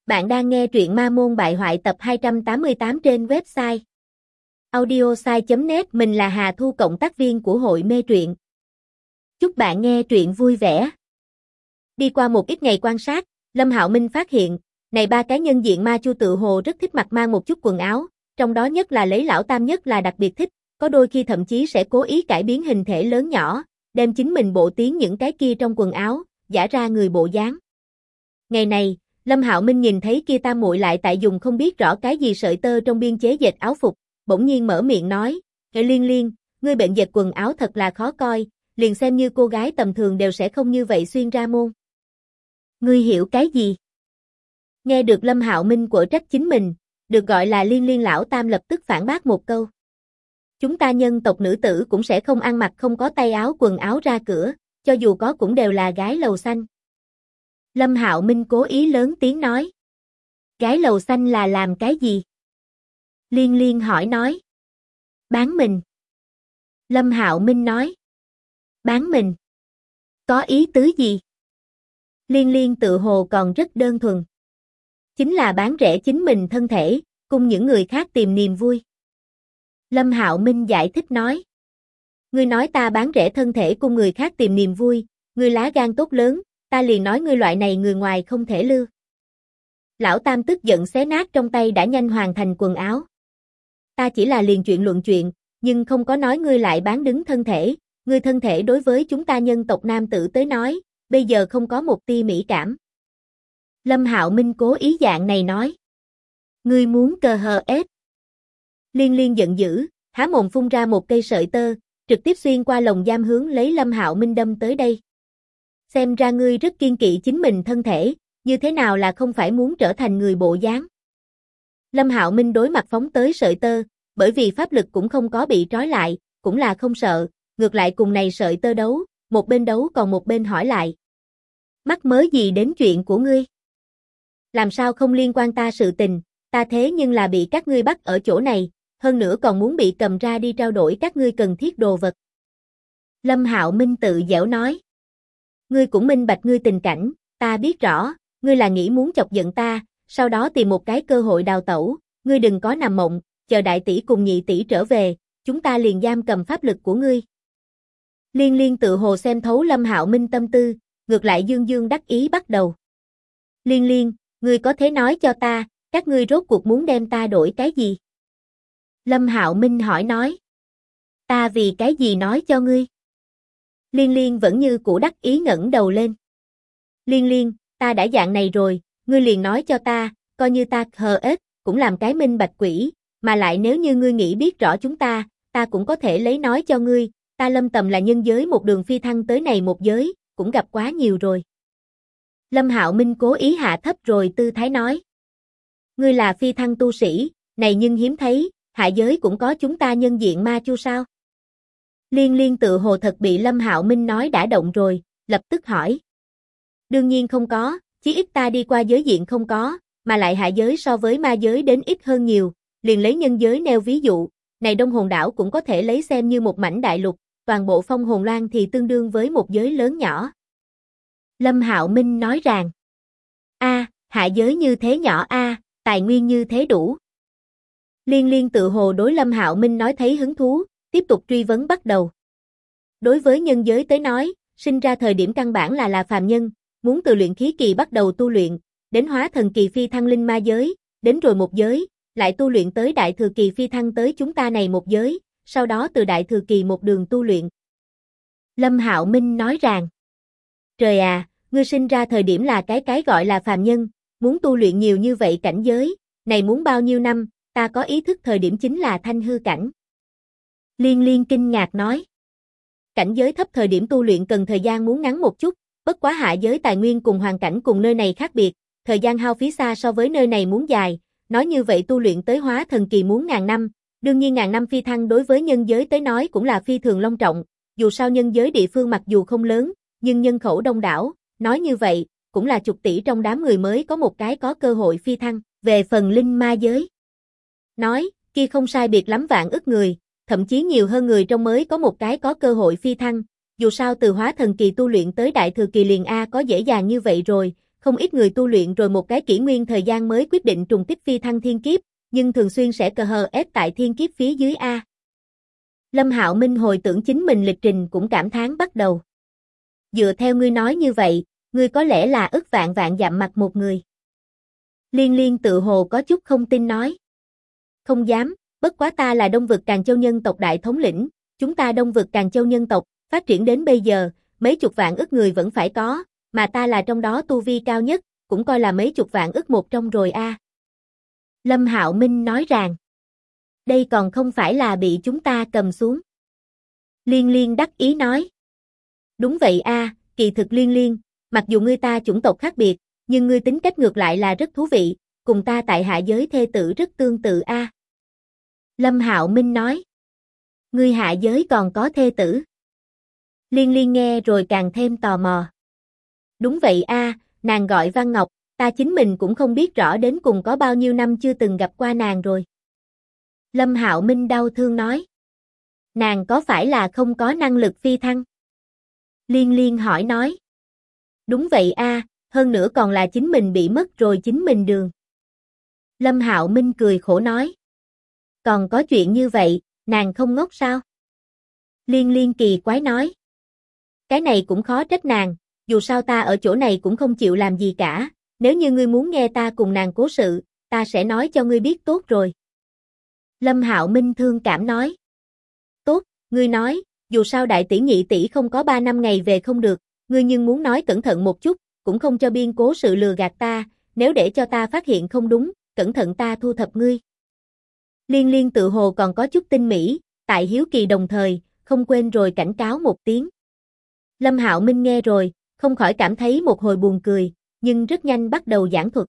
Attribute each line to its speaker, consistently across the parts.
Speaker 1: Bạn đang nghe truyện Ma Môn Bại Hoại tập 288 trên website audiosai.net. Mình là Hà Thu, cộng tác viên của hội mê truyện. Chúc bạn nghe truyện vui vẻ. Đi qua một ít ngày quan sát, Lâm Hạo Minh phát hiện, này ba cái nhân diện ma chu tự hồ rất thích mặc mang một chút quần áo, trong đó nhất là lấy lão tam nhất là đặc biệt thích, có đôi khi thậm chí sẽ cố ý cải biến hình thể lớn nhỏ, đem chính mình bộ tiến những cái kia trong quần áo, giả ra người bộ dáng. Ngày này, Lâm Hạo Minh nhìn thấy kia tam muội lại tại dùng không biết rõ cái gì sợi tơ trong biên chế dệt áo phục, bỗng nhiên mở miệng nói, Liên Liên, ngươi bệnh dệt quần áo thật là khó coi, liền xem như cô gái tầm thường đều sẽ không như vậy xuyên ra môn. Ngươi hiểu cái gì? Nghe được Lâm Hạo Minh quở trách chính mình, được gọi là Liên Liên lão tam lập tức phản bác một câu. Chúng ta nhân tộc nữ tử cũng sẽ không ăn mặc không có tay áo quần áo ra cửa, cho dù có cũng đều là gái lầu xanh. Lâm Hạo Minh cố ý lớn tiếng nói. Gái lầu xanh là làm cái gì? Liên Liên hỏi nói. Bán mình. Lâm Hạo Minh nói. Bán mình? Có ý tứ gì? Liên Liên tự hồ còn rất đơn thuần. Chính là bán rẻ chính mình thân thể, cùng những người khác tìm niềm vui. Lâm Hạo Minh giải thích nói. Ngươi nói ta bán rẻ thân thể cùng người khác tìm niềm vui, ngươi lá gan tốt lớn, ta liền nói ngươi loại này người ngoài không thể lưu. Lão tam tức giận xé nát trong tay đã nhanh hoàn thành quần áo. Ta chỉ là liền chuyện luận chuyện, nhưng không có nói ngươi lại bán đứng thân thể, ngươi thân thể đối với chúng ta nhân tộc nam tử tới nói, bây giờ không có một tia mỹ cảm. Lâm Hạo Minh cố ý dạng này nói. Ngươi muốn cờ hờ ép. Liên Liên giận dữ, há mồm phun ra một cây sợi tơ, trực tiếp xuyên qua lồng giam hướng lấy Lâm Hạo Minh đâm tới đây. Xem ra ngươi rất kiên kỵ chính mình thân thể, như thế nào là không phải muốn trở thành người bộ dáng. Lâm Hạo Minh đối mặt phóng tới sợi tơ, bởi vì pháp lực cũng không có bị trói lại, cũng là không sợ, ngược lại cùng này sợi tơ đấu, một bên đấu còn một bên hỏi lại. Mắc mớ gì đến chuyện của ngươi? Làm sao không liên quan ta sự tình, ta thế nhưng là bị các ngươi bắt ở chỗ này, hơn nữa còn muốn bị cầm ra đi trao đổi các ngươi cần thiết đồ vật. Lâm Hạo Minh tự giễu nói. Ngươi cũng minh bạch ngươi tình cảnh, ta biết rõ, ngươi là nghĩ muốn chọc giận ta, sau đó tìm một cái cơ hội đào tẩu, ngươi đừng có nằm mộng, chờ đại tỷ cùng nhị tỷ trở về, chúng ta liền giam cầm pháp lực của ngươi. Liên Liên tự hồ xem thấu Lâm Hạo Minh tâm tư, ngược lại dương dương đắc ý bắt đầu. Liên Liên, ngươi có thể nói cho ta, các ngươi rốt cuộc muốn đem ta đổi cái gì? Lâm Hạo Minh hỏi nói. Ta vì cái gì nói cho ngươi? Liên Liên vẫn như cũ đắc ý ngẩng đầu lên. Liên Liên, ta đã dạng này rồi, ngươi liền nói cho ta, coi như ta hờ ết, cũng làm cái minh bạch quỷ, mà lại nếu như ngươi nghĩ biết rõ chúng ta cũng có thể lấy nói cho ngươi, ta Lâm Tầm là nhân giới một đường phi thăng tới này một giới, cũng gặp quá nhiều rồi. Lâm Hạo Minh cố ý hạ thấp rồi tư thái nói. Ngươi là phi thăng tu sĩ, này nhưng hiếm thấy, hạ giới cũng có chúng ta nhân diện ma chu sao? Liên Liên tự hồ thật bị Lâm Hạo Minh nói đã động rồi, lập tức hỏi. Đương nhiên không có, chí ít ta đi qua giới diện không có, mà lại hạ giới so với ma giới đến ít hơn nhiều, liền lấy nhân giới nêu ví dụ, này Đông Hồn đảo cũng có thể lấy xem như một mảnh đại lục, toàn bộ Phong Hồn Loan thì tương đương với một giới lớn nhỏ. Lâm Hạo Minh nói rằng, hạ giới như thế nhỏ tài nguyên như thế đủ. Liên Liên tự hồ đối Lâm Hạo Minh nói thấy hứng thú, tiếp tục truy vấn bắt đầu. Đối với nhân giới tới nói, sinh ra thời điểm căn bản là phàm nhân, muốn từ luyện khí kỳ bắt đầu tu luyện, đến hóa thần kỳ phi thăng linh ma giới, đến rồi một giới, lại tu luyện tới đại thừa kỳ phi thăng tới chúng ta này một giới, sau đó từ đại thừa kỳ một đường tu luyện. Lâm Hạo Minh nói rằng, trời à, ngươi sinh ra thời điểm là cái gọi là phàm nhân, muốn tu luyện nhiều như vậy cảnh giới, này muốn bao nhiêu năm, ta có ý thức thời điểm chính là thanh hư cảnh. Liên Liên kinh ngạc nói. Cảnh giới thấp thời điểm tu luyện cần thời gian muốn ngắn một chút, bất quá hạ giới tài nguyên cùng hoàn cảnh cùng nơi này khác biệt, thời gian hao phí xa so với nơi này muốn dài, nói như vậy tu luyện tới hóa thần kỳ muốn ngàn năm, đương nhiên ngàn năm phi thăng đối với nhân giới tới nói cũng là phi thường long trọng, dù sao nhân giới địa phương mặc dù không lớn, nhưng nhân khẩu đông đảo, nói như vậy, cũng là chục tỷ trong đám người mới có một cái có cơ hội phi thăng, về phần linh ma giới. Nói, kia không sai biệt lắm vạn ức người, thậm chí nhiều hơn người trong mới có một cái có cơ hội phi thăng, dù sao từ hóa thần kỳ tu luyện tới đại thừa kỳ liền có dễ dàng như vậy rồi, không ít người tu luyện rồi một cái kỷ nguyên thời gian mới quyết định trùng kích phi thăng thiên kiếp, nhưng thường xuyên sẽ cờ hờ ép tại thiên kiếp phía dưới A. Lâm Hạo Minh hồi tưởng chính mình lịch trình cũng cảm thán bắt đầu. Dựa theo ngươi nói như vậy, ngươi có lẽ là ức vạn vạn dặm mặt một người. Liên Liên tự hồ có chút không tin nói. Không dám, bất quá ta là Đông vực Càn Châu nhân tộc đại thống lĩnh, chúng ta Đông vực Càn Châu nhân tộc, phát triển đến bây giờ, mấy chục vạn ức người vẫn phải có, mà ta là trong đó tu vi cao nhất, cũng coi là mấy chục vạn ức một trong rồi a. Lâm Hạo Minh nói rằng, đây còn không phải là bị chúng ta cầm xuống. Liên Liên đắc ý nói. Đúng vậy a, kỳ thực Liên Liên, mặc dù ngươi ta chủng tộc khác biệt, nhưng ngươi tính cách ngược lại là rất thú vị, cùng ta tại hạ giới thê tử rất tương tự a. Lâm Hạo Minh nói. Ngươi hạ giới còn có thê tử. Liên Liên nghe rồi càng thêm tò mò. Đúng vậy a, nàng gọi Văn Ngọc, ta chính mình cũng không biết rõ đến cùng có bao nhiêu năm chưa từng gặp qua nàng rồi. Lâm Hạo Minh đau thương nói. Nàng có phải là không có năng lực phi thăng? Liên Liên hỏi nói. Đúng vậy a, hơn nữa còn là chính mình bị mất rồi chính mình đường. Lâm Hạo Minh cười khổ nói. Còn có chuyện như vậy, nàng không ngốc sao? Liên Liên kỳ quái nói. Cái này cũng khó trách nàng, dù sao ta ở chỗ này cũng không chịu làm gì cả, nếu như ngươi muốn nghe ta cùng nàng cố sự, ta sẽ nói cho ngươi biết tốt rồi. Lâm Hạo Minh thương cảm nói. Tốt, ngươi nói, dù sao đại tỷ nhị tỷ không có 3 năm ngày về không được, ngươi nhưng muốn nói cẩn thận một chút, cũng không cho biên cố sự lừa gạt ta, nếu để cho ta phát hiện không đúng, cẩn thận ta thu thập ngươi. Liên Liên tự hồ còn có chút tinh mỹ, tại hiếu kỳ đồng thời, không quên rồi cảnh cáo một tiếng. Lâm Hạo Minh nghe rồi, không khỏi cảm thấy một hồi buồn cười, nhưng rất nhanh bắt đầu giảng thuật.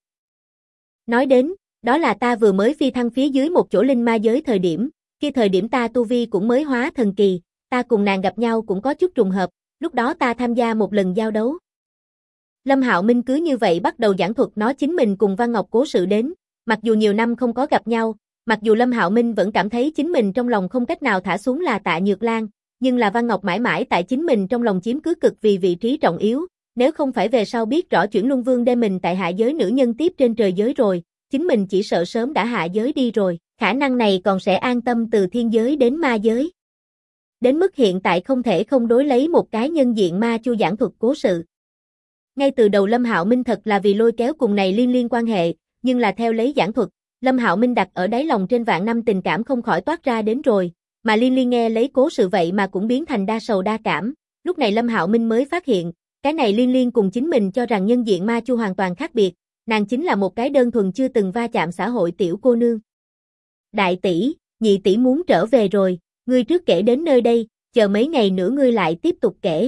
Speaker 1: Nói đến, đó là ta vừa mới phi thăng phía dưới một chỗ linh ma giới thời điểm, khi thời điểm ta tu vi cũng mới hóa thần kỳ, ta cùng nàng gặp nhau cũng có chút trùng hợp, lúc đó ta tham gia một lần giao đấu. Lâm Hạo Minh cứ như vậy bắt đầu giảng thuật nó chính mình cùng Văn Ngọc cố sự đến, mặc dù nhiều năm không có gặp nhau, mặc dù Lâm Hạo Minh vẫn cảm thấy chính mình trong lòng không cách nào thả xuống là Tạ Nhược Lan, nhưng là Văn Ngọc mãi mãi tại chính mình trong lòng chiếm cứ cực vì vị trí trọng yếu, nếu không phải về sau biết rõ chuyển luân vương đem mình tại hạ giới nữ nhân tiếp trên trời giới rồi, chính mình chỉ sợ sớm đã hạ giới đi rồi, khả năng này còn sẽ an tâm từ thiên giới đến ma giới. Đến mức hiện tại không thể không đối lấy một cái nhân diện ma chu giảng thuật cố sự. Ngay từ đầu Lâm Hạo Minh thật là vì lôi kéo cùng này liên quan hệ, nhưng là theo lấy giảng thuật, Lâm Hạo Minh đặt ở đáy lòng trên vạn năm tình cảm không khỏi toát ra đến rồi, mà Liên nghe lấy cố sự vậy mà cũng biến thành đa sầu đa cảm, lúc này Lâm Hạo Minh mới phát hiện, cái này Liên cùng chính mình cho rằng nhân diện ma chu hoàn toàn khác biệt, nàng chính là một cái đơn thuần chưa từng va chạm xã hội tiểu cô nương. Đại tỷ, nhị tỷ muốn trở về rồi, ngươi trước kể đến nơi đây, chờ mấy ngày nữa ngươi lại tiếp tục kể.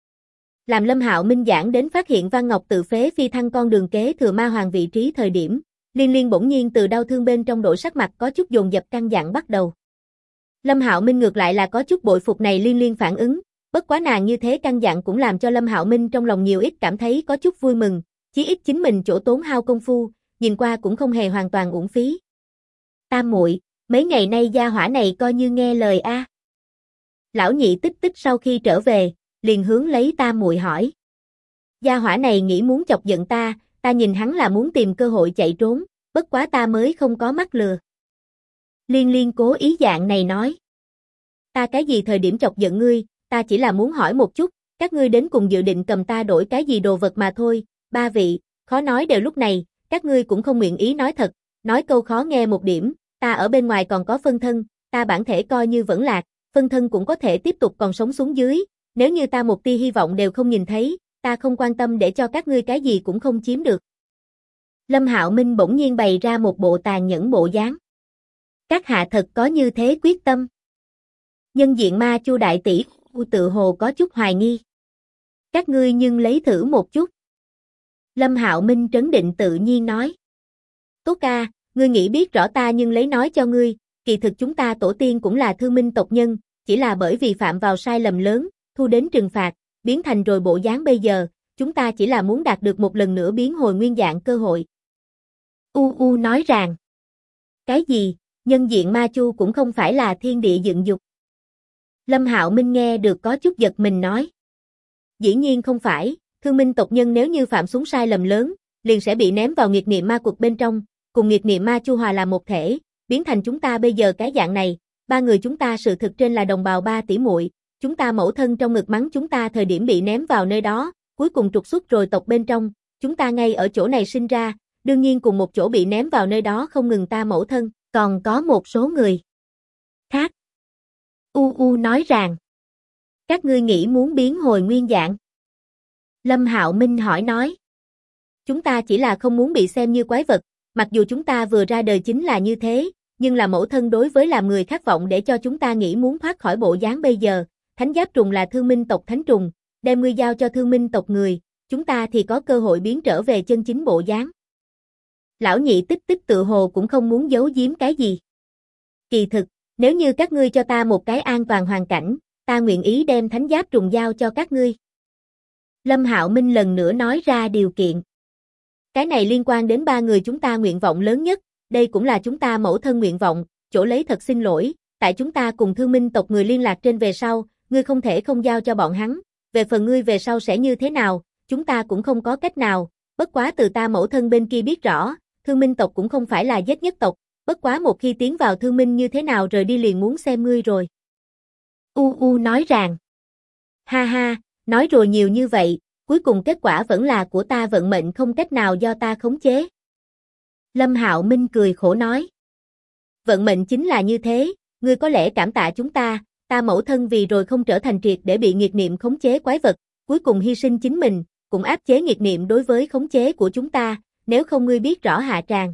Speaker 1: Làm Lâm Hạo Minh giảng đến phát hiện Văn Ngọc tự phế phi thăng con đường kế thừa ma hoàng vị trí thời điểm, Liên bỗng nhiên từ đau thương bên trong đổi sắc mặt có chút dồn dập căng dặn bắt đầu. Lâm Hạo Minh ngược lại là có chút bội phục này Liên phản ứng, bất quá nàng như thế căng dặn cũng làm cho Lâm Hạo Minh trong lòng nhiều ít cảm thấy có chút vui mừng, chí ít chính mình chỗ tốn hao công phu, nhìn qua cũng không hề hoàn toàn uổng phí. Tam muội, mấy ngày nay gia hỏa này coi như nghe lời a. Lão nhị Tích Tích sau khi trở về, liền hướng lấy Tam muội hỏi. Gia hỏa này nghĩ muốn chọc giận ta, ta nhìn hắn là muốn tìm cơ hội chạy trốn, bất quá ta mới không có mắc lừa. Liên cố ý dạng này nói. Ta cái gì thời điểm chọc giận ngươi, ta chỉ là muốn hỏi một chút, các ngươi đến cùng dự định cầm ta đổi cái gì đồ vật mà thôi, ba vị, khó nói đều lúc này, các ngươi cũng không nguyện ý nói thật, nói câu khó nghe một điểm, ta ở bên ngoài còn có phân thân, ta bản thể coi như vẫn lạc, phân thân cũng có thể tiếp tục còn sống xuống dưới, nếu như ta một tia hy vọng đều không nhìn thấy, ta không quan tâm để cho các ngươi cái gì cũng không chiếm được. Lâm Hạo Minh bỗng nhiên bày ra một bộ tàn nhẫn bộ dáng. Các hạ thật có như thế quyết tâm. Nhân diện ma chu đại tỷ, tự hồ có chút hoài nghi. Các ngươi nhưng lấy thử một chút. Lâm Hạo Minh trấn định tự nhiên nói. Tốt ca, ngươi nghĩ biết rõ ta nhưng lấy nói cho ngươi, kỳ thực chúng ta tổ tiên cũng là thương minh tộc nhân, chỉ là bởi vì phạm vào sai lầm lớn, thu đến trừng phạt, biến thành rồi bộ dáng bây giờ, chúng ta chỉ là muốn đạt được một lần nữa biến hồi nguyên dạng cơ hội. Nói rằng. Cái gì, nhân diện ma chu cũng không phải là thiên địa dựng dục. Lâm Hạo Minh nghe được có chút giật mình nói. Dĩ nhiên không phải, Thương minh tộc nhân nếu như phạm xuống sai lầm lớn, liền sẽ bị ném vào nghiệt niệm ma quật bên trong, cùng nghiệt niệm ma chu hòa làm một thể, biến thành chúng ta bây giờ cái dạng này. Ba người chúng ta sự thực trên là đồng bào ba tỷ muội, chúng ta mẫu thân trong ngực mắng chúng ta thời điểm bị ném vào nơi đó, cuối cùng trục xuất rồi tộc bên trong, chúng ta ngay ở chỗ này sinh ra, đương nhiên cùng một chỗ bị ném vào nơi đó không ngừng ta mẫu thân, còn có một số người khác. Nói rằng, các ngươi nghĩ muốn biến hồi nguyên dạng? Lâm Hạo Minh hỏi nói. Chúng ta chỉ là không muốn bị xem như quái vật, mặc dù chúng ta vừa ra đời chính là như thế, nhưng là mẫu thân đối với làm người khát vọng để cho chúng ta nghĩ muốn thoát khỏi bộ dáng bây giờ. Thánh giáp trùng là thương minh tộc thánh trùng, đem ngươi giao cho thương minh tộc người, chúng ta thì có cơ hội biến trở về chân chính bộ dáng. Lão nhị tích tích tự hồ cũng không muốn giấu giếm cái gì. Kỳ thực, nếu như các ngươi cho ta một cái an toàn hoàn cảnh, ta nguyện ý đem thánh giáp trùng giao cho các ngươi. Lâm Hạo Minh lần nữa nói ra điều kiện. Cái này liên quan đến ba người chúng ta nguyện vọng lớn nhất, đây cũng là chúng ta mẫu thân nguyện vọng, chỗ lấy thật xin lỗi, tại chúng ta cùng thương minh tộc người liên lạc trên về sau, ngươi không thể không giao cho bọn hắn, về phần ngươi về sau sẽ như thế nào, chúng ta cũng không có cách nào, bất quá từ ta mẫu thân bên kia biết rõ, thương minh tộc cũng không phải là giết nhất tộc, bất quá một khi tiến vào thương minh như thế nào rời đi liền muốn xem ngươi rồi. Nói rằng, ha ha, nói rồi nhiều như vậy, cuối cùng kết quả vẫn là của ta vận mệnh không cách nào do ta khống chế. Lâm Hạo Minh cười khổ nói. Vận mệnh chính là như thế, ngươi có lẽ cảm tạ chúng ta mẫu thân vì rồi không trở thành triệt để bị nghiệt niệm khống chế quái vật, cuối cùng hy sinh chính mình, cũng áp chế nghiệt niệm đối với khống chế của chúng ta, nếu không ngươi biết rõ hạ tràng.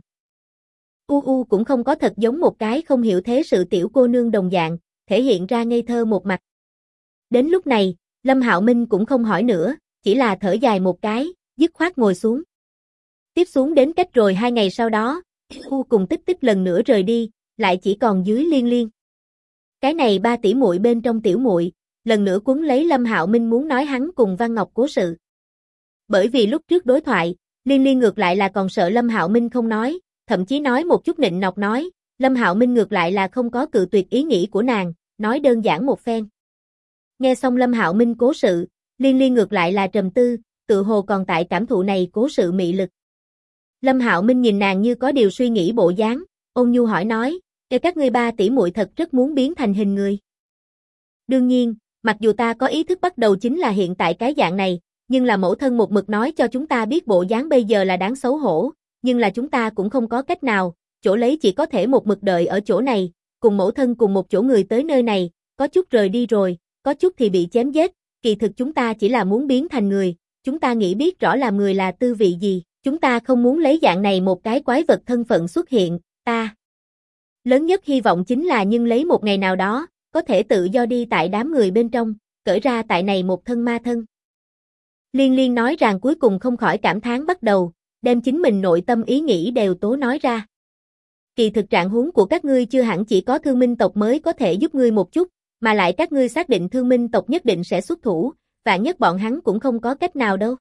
Speaker 1: Cũng không có thật giống một cái không hiểu thế sự tiểu cô nương đồng dạng, thể hiện ra ngây thơ một mặt. Đến lúc này, Lâm Hạo Minh cũng không hỏi nữa, chỉ là thở dài một cái, dứt khoát ngồi xuống. Tiếp xuống đến cách rồi 2 ngày sau đó, cùng tích tích lần nữa rời đi, lại chỉ còn dưới Liên Liên. Cái này 3 tỷ muội bên trong tiểu muội, lần nữa quấn lấy Lâm Hạo Minh muốn nói hắn cùng Văn Ngọc cố sự. Bởi vì lúc trước đối thoại, Liên Liên ngược lại là còn sợ Lâm Hạo Minh không nói, thậm chí nói một chút nịnh nọt nói, Lâm Hạo Minh ngược lại là không có cự tuyệt ý nghĩ của nàng, nói đơn giản một phen. Nghe xong Lâm Hạo Minh cố sự, Liên Liên ngược lại là trầm tư, tự hồ còn tại cảm thụ này cố sự mị lực. Lâm Hạo Minh nhìn nàng như có điều suy nghĩ bộ dáng, ôn nhu hỏi nói, các ngươi 3 tỷ muội thật rất muốn biến thành hình người. Đương nhiên, mặc dù ta có ý thức bắt đầu chính là hiện tại cái dạng này, nhưng là mẫu thân một mực nói cho chúng ta biết bộ dáng bây giờ là đáng xấu hổ, nhưng là chúng ta cũng không có cách nào, chỗ lấy chỉ có thể một mực đợi ở chỗ này, cùng mẫu thân cùng một chỗ người tới nơi này, có chút rời đi rồi, có chút thì bị chém giết, kỳ thực chúng ta chỉ là muốn biến thành người, chúng ta nghĩ biết rõ làm người là tư vị gì, chúng ta không muốn lấy dạng này một cái quái vật thân phận xuất hiện, ta. Lớn nhất hy vọng chính là nhưng lấy một ngày nào đó, có thể tự do đi tại đám người bên trong, cởi ra tại này một thân ma thân. Liên Liên nói rằng cuối cùng không khỏi cảm thán bắt đầu, đem chính mình nội tâm ý nghĩ đều tố nói ra. Kỳ thực trạng huống của các ngươi chưa hẳn chỉ có thương minh tộc mới có thể giúp ngươi một chút, mà lại các ngươi xác định thương minh tộc nhất định sẽ xuất thủ, vạn nhất bọn hắn cũng không có cách nào đâu.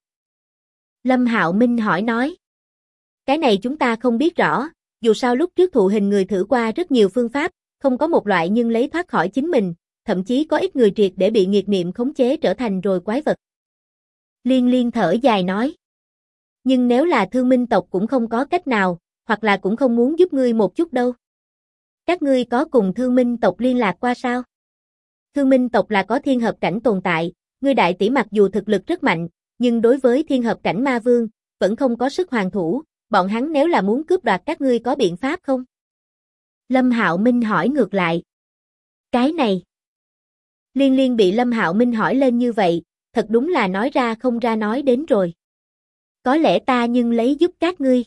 Speaker 1: Lâm Hạo Minh hỏi nói. Cái này chúng ta không biết rõ, dù sao lúc trước thụ hình người thử qua rất nhiều phương pháp, không có một loại nhưng lấy thoát khỏi chính mình, thậm chí có ít người triệt để bị nghiệt niệm khống chế trở thành rồi quái vật. Liên Liên thở dài nói. Nhưng nếu là thương minh tộc cũng không có cách nào, hoặc là cũng không muốn giúp ngươi một chút đâu. Các ngươi có cùng thương minh tộc liên lạc qua sao? Thương minh tộc là có thiên hợp cảnh tồn tại, ngươi đại tỷ mặc dù thực lực rất mạnh, nhưng đối với thiên hợp cảnh ma vương, vẫn không có sức hoàn thủ, bọn hắn nếu là muốn cướp đoạt các ngươi có biện pháp không? Lâm Hạo Minh hỏi ngược lại. Cái này. Liên Liên bị Lâm Hạo Minh hỏi lên như vậy, thật đúng là nói ra không ra nói đến rồi. Có lẽ ta nhưng lấy giúp các ngươi.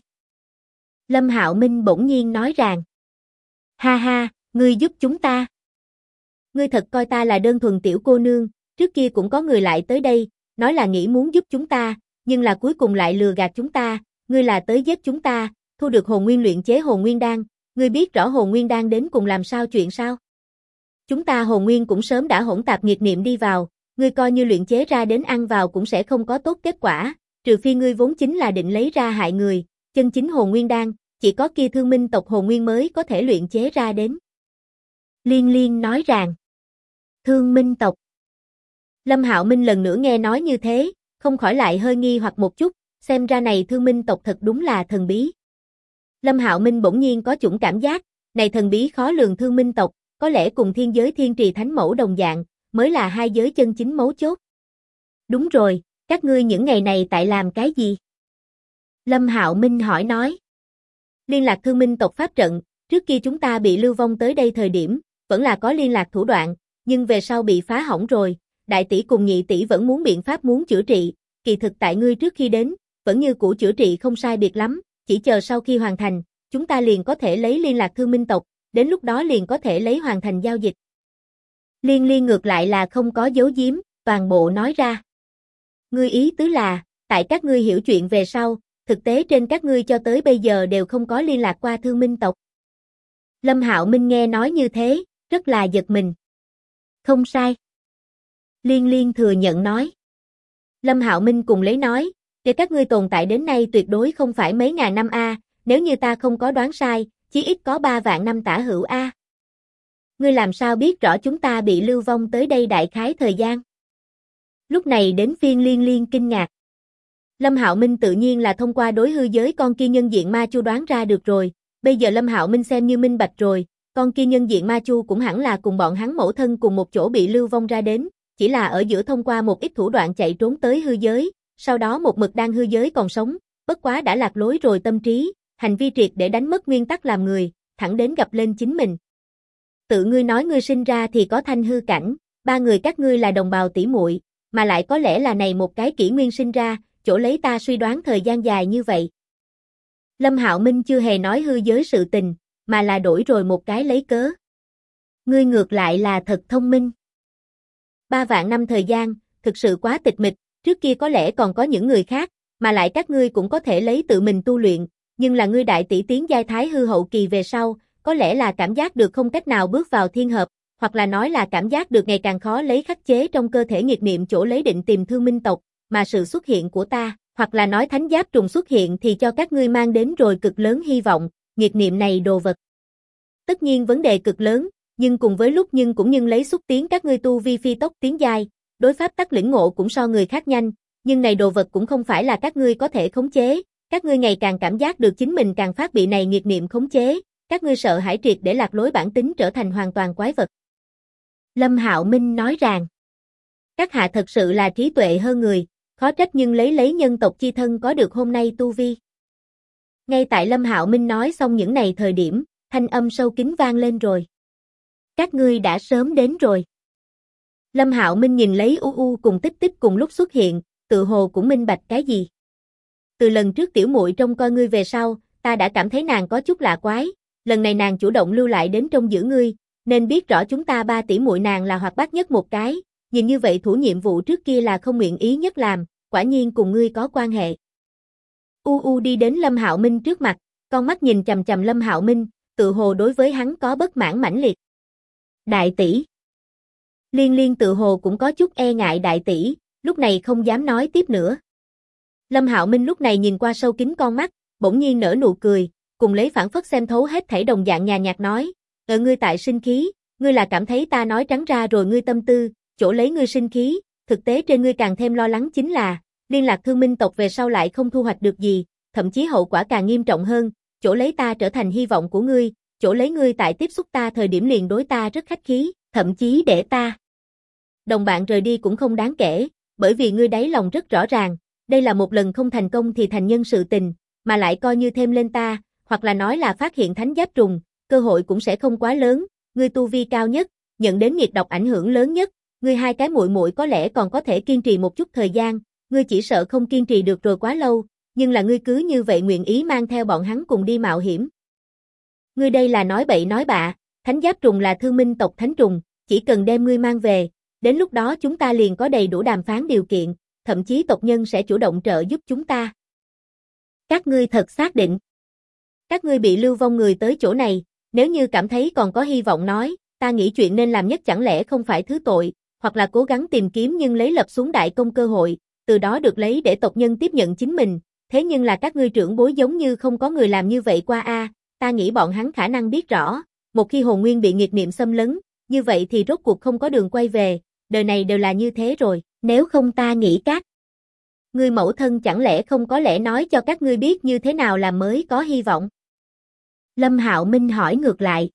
Speaker 1: Lâm Hạo Minh bỗng nhiên nói rằng. Ha ha, ngươi giúp chúng ta. Ngươi thật coi ta là đơn thuần tiểu cô nương, trước kia cũng có người lại tới đây, nói là nghĩ muốn giúp chúng ta, nhưng là cuối cùng lại lừa gạt chúng ta, ngươi là tới giết chúng ta, thu được hồn nguyên luyện chế hồn nguyên đan, ngươi biết rõ hồn nguyên đan đến cùng làm sao chuyện sao? Chúng ta hồn nguyên cũng sớm đã hỗn tạp nghiệt niệm đi vào, ngươi coi như luyện chế ra đến ăn vào cũng sẽ không có tốt kết quả, trừ phi ngươi vốn chính là định lấy ra hại người, chân chính hồn nguyên đan, chỉ có kia thương minh tộc hồn nguyên mới có thể luyện chế ra đến. Liên Liên nói rằng, thương minh tộc. Lâm Hạo Minh lần nữa nghe nói như thế, không khỏi lại hơi nghi hoặc một chút, xem ra này Thương Minh tộc thật đúng là thần bí. Lâm Hạo Minh bỗng nhiên có chủng cảm giác, này thần bí khó lường Thương Minh tộc, có lẽ cùng thiên giới thiên trì thánh mẫu đồng dạng, mới là hai giới chân chính mấu chốt. Đúng rồi, các ngươi những ngày này tại làm cái gì? Lâm Hạo Minh hỏi nói. Liên lạc Thương Minh tộc pháp trận, trước kia chúng ta bị lưu vong tới đây thời điểm, vẫn là có liên lạc thủ đoạn, nhưng về sau bị phá hỏng rồi, đại tỷ cùng nhị tỷ vẫn muốn biện pháp muốn chữa trị, kỳ thực tại ngươi trước khi đến, vẫn như cũ chữa trị không sai biệt lắm, chỉ chờ sau khi hoàn thành, chúng ta liền có thể lấy liên lạc Thương Minh tộc, đến lúc đó liền có thể lấy hoàn thành giao dịch. Liên Liên ngược lại là không có giấu giếm, toàn bộ nói ra. Ngươi ý tứ là, tại các ngươi hiểu chuyện về sau, thực tế trên các ngươi cho tới bây giờ đều không có liên lạc qua Thương Minh tộc. Lâm Hạo Minh nghe nói như thế, rất là giật mình. Không sai. Liên Liên thừa nhận nói. Lâm Hạo Minh cùng lấy nói, để các ngươi tồn tại đến nay tuyệt đối không phải mấy ngàn năm a, nếu như ta không có đoán sai, chí ít có 3 vạn năm tả hữu a. Ngươi làm sao biết rõ chúng ta bị lưu vong tới đây đại khái thời gian? Lúc này đến phiên Liên Liên kinh ngạc. Lâm Hạo Minh tự nhiên là thông qua đối hư giới con kia nhân diện ma chu đoán ra được rồi, bây giờ Lâm Hạo Minh xem như minh bạch rồi, con kia nhân diện ma chu cũng hẳn là cùng bọn hắn mẫu thân cùng một chỗ bị lưu vong ra đến, chỉ là ở giữa thông qua một ít thủ đoạn chạy trốn tới hư giới, sau đó một mực đang hư giới còn sống, bất quá đã lạc lối rồi tâm trí, hành vi triệt để đánh mất nguyên tắc làm người, thẳng đến gặp lên chính mình. Tự ngươi nói ngươi sinh ra thì có thanh hư cảnh, 3 người các ngươi là đồng bào tỷ muội, mà lại có lẽ là này một cái kỷ nguyên sinh ra, chỗ lấy ta suy đoán thời gian dài như vậy. Lâm Hạo Minh chưa hề nói hư giới sự tình, mà là đổi rồi một cái lấy cớ. Ngươi ngược lại là thật thông minh. 3 vạn năm thời gian, thực sự quá tịch mịch, trước kia có lẽ còn có những người khác, mà lại các ngươi cũng có thể lấy tự mình tu luyện, nhưng là ngươi đại tỷ tiến giai thái hư hậu kỳ về sau, có lẽ là cảm giác được không cách nào bước vào thiên hợp, hoặc là nói là cảm giác được ngày càng khó lấy khắc chế trong cơ thể nghiệt niệm chỗ lấy định tìm Thương Minh tộc, mà sự xuất hiện của ta, hoặc là nói thánh giáp trùng xuất hiện thì cho các ngươi mang đến rồi cực lớn hy vọng, nghiệt niệm này đồ vật. Tất nhiên vấn đề cực lớn, nhưng cùng với lúc nhưng cũng lấy xúc tiến các ngươi tu vi phi tốc tiến giai, đối pháp tắc lĩnh ngộ cũng so người khác nhanh, nhưng này đồ vật cũng không phải là các ngươi có thể khống chế, các ngươi ngày càng cảm giác được chính mình càng phát bị này nghiệt niệm khống chế, các ngươi sợ hãi triệt để lạc lối bản tính trở thành hoàn toàn quái vật. Lâm Hạo Minh nói rằng, các hạ thật sự là trí tuệ hơn người, khó trách nhưng lấy nhân tộc chi thân có được hôm nay tu vi. Ngay tại Lâm Hạo Minh nói xong những này thời điểm, thanh âm sâu kín vang lên rồi. Các ngươi đã sớm đến rồi. Lâm Hạo Minh nhìn lấy U cùng Tích Tích cùng lúc xuất hiện, tự hồ cũng minh bạch cái gì. Từ lần trước tiểu muội trông coi ngươi về sau, ta đã cảm thấy nàng có chút lạ quái, lần này nàng chủ động lưu lại đến trông giữ ngươi, nên biết rõ chúng ta 3 tỷ muội nàng là hoạt bát nhất một cái, nhìn như vậy thủ nhiệm vụ trước kia là không nguyện ý nhất làm, quả nhiên cùng ngươi có quan hệ. Đi đến Lâm Hạo Minh trước mặt, con mắt nhìn chằm chằm Lâm Hạo Minh, tự hồ đối với hắn có bất mãn mãnh liệt. Đại tỷ. Liên Liên tự hồ cũng có chút e ngại đại tỷ, lúc này không dám nói tiếp nữa. Lâm Hạo Minh lúc này nhìn qua sâu kín con mắt, bỗng nhiên nở nụ cười, cùng lấy phản phất xem thấu hết thảy đồng dạng nhàn nhạt nói, ngươi tại sinh khí, ngươi là cảm thấy ta nói trắng ra rồi ngươi tâm tư, chỗ lấy ngươi sinh khí, thực tế trên ngươi càng thêm lo lắng chính là, liên lạc Thương Minh tộc về sau lại không thu hoạch được gì, thậm chí hậu quả càng nghiêm trọng hơn, chỗ lấy ta trở thành hy vọng của ngươi, chỗ lấy ngươi tại tiếp xúc ta thời điểm liền đối ta rất khách khí, thậm chí để ta đồng bạn rời đi cũng không đáng kể, bởi vì ngươi đáy lòng rất rõ ràng, đây là một lần không thành công thì thành nhân sự tình, mà lại coi như thêm lên ta, hoặc là nói là phát hiện thánh giáp trùng, cơ hội cũng sẽ không quá lớn, ngươi tu vi cao nhất, nhận đến nghiệt độc ảnh hưởng lớn nhất, ngươi hai cái muội muội có lẽ còn có thể kiên trì một chút thời gian, ngươi chỉ sợ không kiên trì được rồi quá lâu, nhưng là ngươi cứ như vậy nguyện ý mang theo bọn hắn cùng đi mạo hiểm. Ngươi đây là nói bậy nói bạ, thánh giáp trùng là Thương Minh tộc thánh trùng, chỉ cần đem ngươi mang về, đến lúc đó chúng ta liền có đầy đủ đàm phán điều kiện, thậm chí tộc nhân sẽ chủ động trợ giúp chúng ta. Các ngươi thật xác định. Các ngươi bị lưu vong người tới chỗ này, nếu như cảm thấy còn có hy vọng nói, ta nghĩ chuyện nên làm nhất chẳng lẽ không phải thứ tội, hoặc là cố gắng tìm kiếm nhưng lấy lập xuống đại công cơ hội, từ đó được lấy để tộc nhân tiếp nhận chính mình, thế nhưng là các ngươi trưởng bối giống như không có người làm như vậy qua ta nghĩ bọn hắn khả năng biết rõ, một khi hồn nguyên bị nghiệt niệm xâm lấn, như vậy thì rốt cuộc không có đường quay về, đời này đều là như thế rồi, nếu không ta nghĩ các Ngươi mẫu thân chẳng lẽ không có lẽ nói cho các ngươi biết như thế nào làm mới có hy vọng? Lâm Hạo Minh hỏi ngược lại.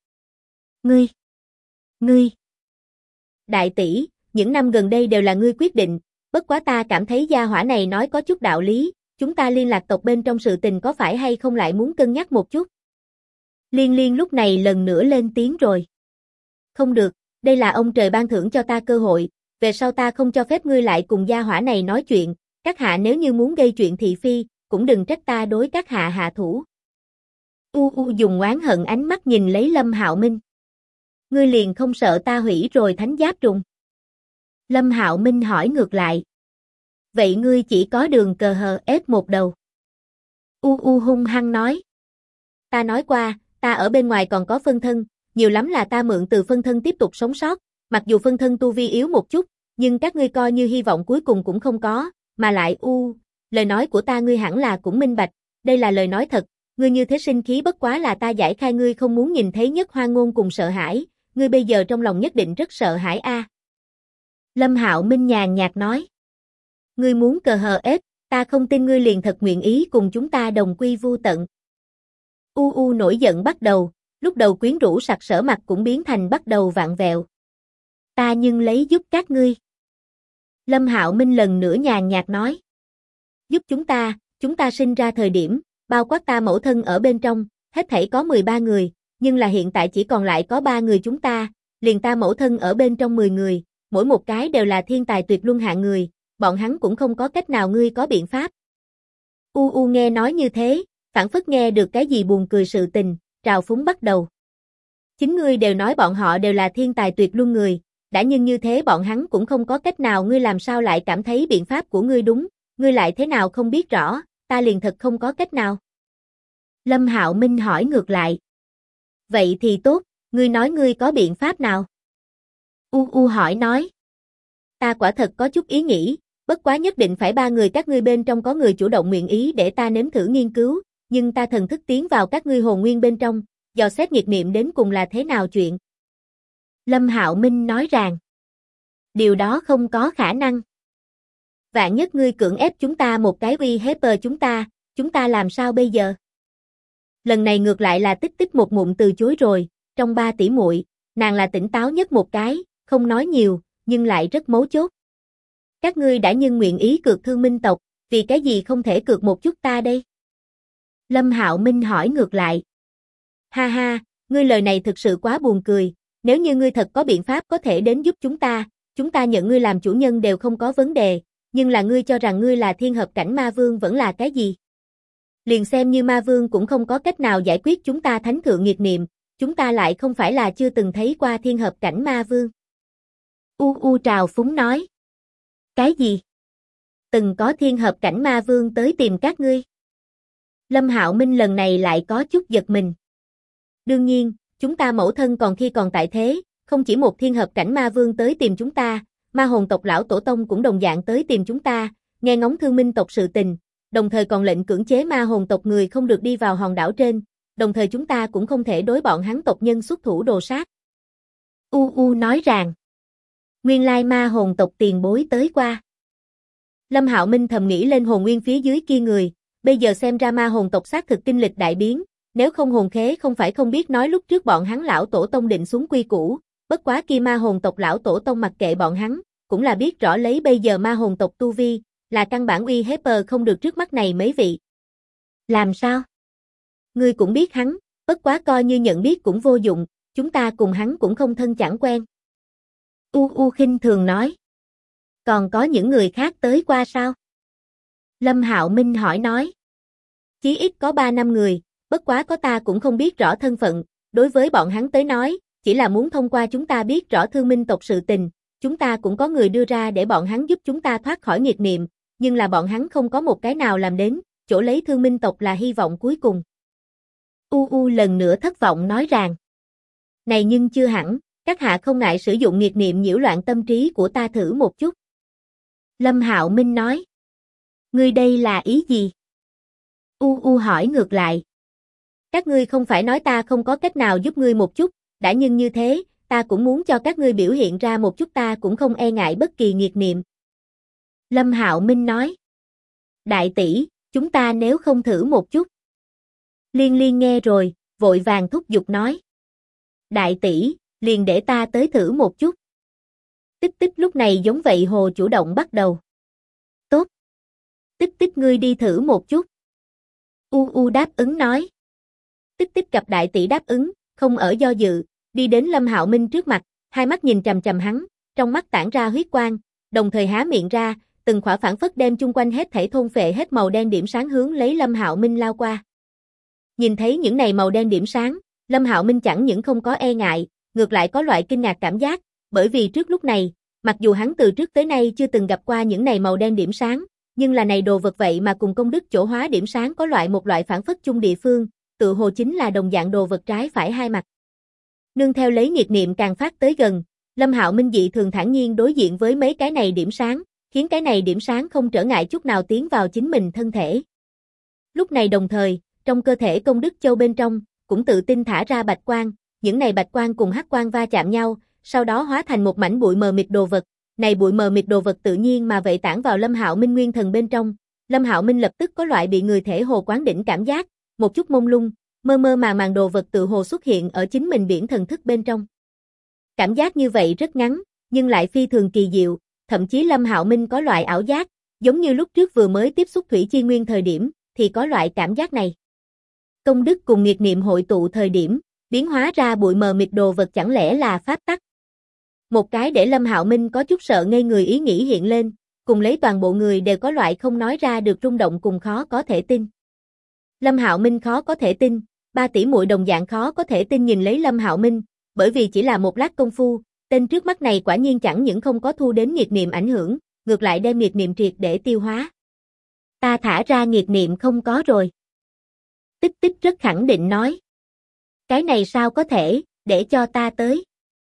Speaker 1: Ngươi. Đại tỷ, những năm gần đây đều là ngươi quyết định, bất quá ta cảm thấy gia hỏa này nói có chút đạo lý, chúng ta liên lạc tộc bên trong sự tình có phải hay không lại muốn cân nhắc một chút. Liên Liên lúc này lần nữa lên tiếng rồi. Không được, đây là ông trời ban thưởng cho ta cơ hội, về sau ta không cho phép ngươi lại cùng gia hỏa này nói chuyện, các hạ nếu như muốn gây chuyện thị phi, cũng đừng trách ta đối các hạ hạ thủ. Dùng oán hận ánh mắt nhìn lấy Lâm Hạo Minh. Ngươi liền không sợ ta hủy rồi thánh giáp trùng? Lâm Hạo Minh hỏi ngược lại. Vậy ngươi chỉ có đường cờ hờ ép một đầu. Hung hăng nói. Ta nói qua, ta ở bên ngoài còn có phân thân, nhiều lắm là ta mượn từ phân thân tiếp tục sống sót, mặc dù phân thân tu vi yếu một chút, nhưng các ngươi coi như hy vọng cuối cùng cũng không có, mà lại lời nói của ta ngươi hẳn là cũng minh bạch, đây là lời nói thật, ngươi như thế sinh khí bất quá là ta giải khai ngươi không muốn nhìn thấy nhất hoang ngôn cùng sợ hãi, ngươi bây giờ trong lòng nhất định rất sợ hãi a. Lâm Hạo Minh nhàn nhạt nói. Ngươi muốn cờ hờ ép, ta không tin ngươi liền thật nguyện ý cùng chúng ta đồng quy vu tận. Nổi giận bắt đầu, lúc đầu quyến rũ sặc sỡ mặt cũng biến thành bắt đầu vặn vẹo. Ta nhưng lấy giúp các ngươi. Lâm Hạo Minh lần nữa nhàn nhạt nói. Giúp chúng ta sinh ra thời điểm, bao quát ta mẫu thân ở bên trong, hết thảy có 13 người, nhưng là hiện tại chỉ còn lại có 3 người chúng ta, liền ta mẫu thân ở bên trong 10 người, mỗi một cái đều là thiên tài tuyệt luân hạng người, bọn hắn cũng không có cách nào ngươi có biện pháp. Nghe nói như thế, phảng phất nghe được cái gì buồn cười sự tình, trào phúng bắt đầu. Chính ngươi đều nói bọn họ đều là thiên tài tuyệt luân người, đã nhưng như thế bọn hắn cũng không có cách nào ngươi làm sao lại cảm thấy biện pháp của ngươi đúng, ngươi lại thế nào không biết rõ, ta liền thật không có cách nào. Lâm Hạo Minh hỏi ngược lại. Vậy thì tốt, ngươi nói ngươi có biện pháp nào? Hỏi nói. Ta quả thật có chút ý nghĩ, bất quá nhất định phải 3 người các ngươi bên trong có người chủ động nguyện ý để ta nếm thử nghiên cứu, nhưng ta thần thức tiến vào các ngươi hồn nguyên bên trong, dò xét nghiệt niệm đến cùng là thế nào chuyện. Lâm Hạo Minh nói rằng, điều đó không có khả năng. Vạn nhất ngươi cưỡng ép chúng ta một cái uy hiếp chúng ta làm sao bây giờ? Lần này ngược lại là Tích Tích một ngụm từ chối rồi, trong 3 tỷ muội, nàng là tỉnh táo nhất một cái, không nói nhiều, nhưng lại rất mấu chốt. Các ngươi đã nhưng nguyện ý cược Thương Minh tộc, vì cái gì không thể cược một chút ta đây? Lâm Hạo Minh hỏi ngược lại. Ha ha, ngươi lời này thực sự quá buồn cười, nếu như ngươi thật có biện pháp có thể đến giúp chúng ta nhận ngươi làm chủ nhân đều không có vấn đề, nhưng là ngươi cho rằng ngươi là thiên hợp cảnh ma vương vẫn là cái gì? Liền xem như ma vương cũng không có cách nào giải quyết chúng ta thánh thượng nghiệt niệm, chúng ta lại không phải là chưa từng thấy qua thiên hợp cảnh ma vương. Trào phúng nói. Cái gì? Từng có thiên hợp cảnh ma vương tới tìm các ngươi? Lâm Hạo Minh lần này lại có chút giật mình. Đương nhiên, chúng ta mẫu thân còn khi còn tại thế, không chỉ một thiên hợp cảnh ma vương tới tìm chúng ta, ma hồn tộc lão tổ tông cũng đồng dạng tới tìm chúng ta, nghe ngóng Thương Minh tộc sự tình, đồng thời còn lệnh cưỡng chế ma hồn tộc người không được đi vào hòn đảo trên, đồng thời chúng ta cũng không thể đối bọn hắn tộc nhân xuất thủ đồ sát. Nói rằng, nguyên lai ma hồn tộc tiền bối tới qua. Lâm Hạo Minh thầm nghĩ lên hồn nguyên phía dưới kia người, bây giờ xem ra ma hồn tộc xác thực kinh lịch đại biến, nếu không hồn khế không phải không biết nói lúc trước bọn hắn lão tổ tông định xuống quy củ, bất quá kia ma hồn tộc lão tổ tông mặc kệ bọn hắn, cũng là biết rõ lấy bây giờ ma hồn tộc tu vi, là căn bản uy hiếp không được trước mắt này mấy vị. Làm sao? Ngươi cũng biết hắn, bất quá coi như nhận biết cũng vô dụng, chúng ta cùng hắn cũng không thân chẳng quen. Khinh thường nói. Còn có những người khác tới qua sao? Lâm Hạo Minh hỏi nói. Chí ít có 3-5 người, bất quá có ta cũng không biết rõ thân phận, đối với bọn hắn tới nói, chỉ là muốn thông qua chúng ta biết rõ Thương Minh tộc sự tình, chúng ta cũng có người đưa ra để bọn hắn giúp chúng ta thoát khỏi nghiệt niệm, nhưng là bọn hắn không có một cái nào làm đến, chỗ lấy Thương Minh tộc là hy vọng cuối cùng. Lần nữa thất vọng nói rằng. Này nhưng chưa hẳn, các hạ không ngại sử dụng nghiệt niệm nhiễu loạn tâm trí của ta thử một chút. Lâm Hạo Minh nói. Ngươi đây là ý gì? Hỏi ngược lại. Các ngươi không phải nói ta không có cách nào giúp ngươi một chút, đã nhưng như thế, ta cũng muốn cho các ngươi biểu hiện ra một chút ta cũng không e ngại bất kỳ nghiệt niệm. Lâm Hạo Minh nói. Đại tỷ, chúng ta nếu không thử một chút. Liên Liên nghe rồi, vội vàng thúc giục nói. Đại tỷ, liền để ta tới thử một chút. Tích Tích lúc này giống vậy hồ chủ động bắt đầu. Tốt. Tích Tích ngươi đi thử một chút. U đáp ứng nói. Tích Tích gặp đại tỷ đáp ứng, không ở do dự, đi đến Lâm Hạo Minh trước mặt, hai mắt nhìn chằm chằm hắn, trong mắt tản ra huyết quang, đồng thời há miệng ra, từng khỏa phảng phất đem chung quanh hết thảy thôn phệ hết màu đen điểm sáng hướng lấy Lâm Hạo Minh lao qua. Nhìn thấy những này màu đen điểm sáng, Lâm Hạo Minh chẳng những không có e ngại, ngược lại có loại kinh ngạc cảm giác, bởi vì trước lúc này, mặc dù hắn từ trước tới nay chưa từng gặp qua những này màu đen điểm sáng, nhưng là này đồ vật vậy mà cùng công đức chỗ hóa điểm sáng có một loại phản phất chung địa phương, tự hồ chính là đồng dạng đồ vật trái phải hai mặt. Nương theo lấy nhiệt niệm càng phát tới gần, Lâm Hạo Minh dị thường thản nhiên đối diện với mấy cái này điểm sáng, khiến cái này điểm sáng không trở ngại chút nào tiến vào chính mình thân thể. Lúc này đồng thời, trong cơ thể công đức châu bên trong, cũng tự tin thả ra bạch quang, những này bạch quang cùng hắc quang va chạm nhau, sau đó hóa thành một mảnh bụi mờ mịt đồ vật. Này bụi mờ mịt đồ vật tự nhiên mà vậy tản vào Lâm Hạo Minh nguyên thần bên trong. Lâm Hạo Minh lập tức có loại bị người thể hồ quán đỉnh cảm giác, một chút mông lung, mơ mơ màng đồ vật tự hồ xuất hiện ở chính mình biển thần thức bên trong. Cảm giác như vậy rất ngắn, nhưng lại phi thường kỳ diệu, thậm chí Lâm Hạo Minh có loại ảo giác, giống như lúc trước vừa mới tiếp xúc thủy chi nguyên thời điểm, thì có loại cảm giác này. Công đức cùng nghiệt niệm hội tụ thời điểm, biến hóa ra bụi mờ mịt đồ vật chẳng lẽ là pháp tắc. Một cái để Lâm Hạo Minh có chút sợ ngây người ý nghĩ hiện lên, cùng lấy toàn bộ người đều có loại không nói ra được rung động cùng khó có thể tin. Lâm Hạo Minh khó có thể tin, ba tỷ muội đồng dạng khó có thể tin nhìn lấy Lâm Hạo Minh, bởi vì chỉ là một lát công phu, tên trước mắt này quả nhiên chẳng những không có thu đến nghiệt niệm ảnh hưởng, ngược lại đem nghiệt niệm triệt để tiêu hóa. Ta thả ra nghiệt niệm không có rồi. Tích Tích rất khẳng định nói. Cái này sao có thể, để cho ta tới.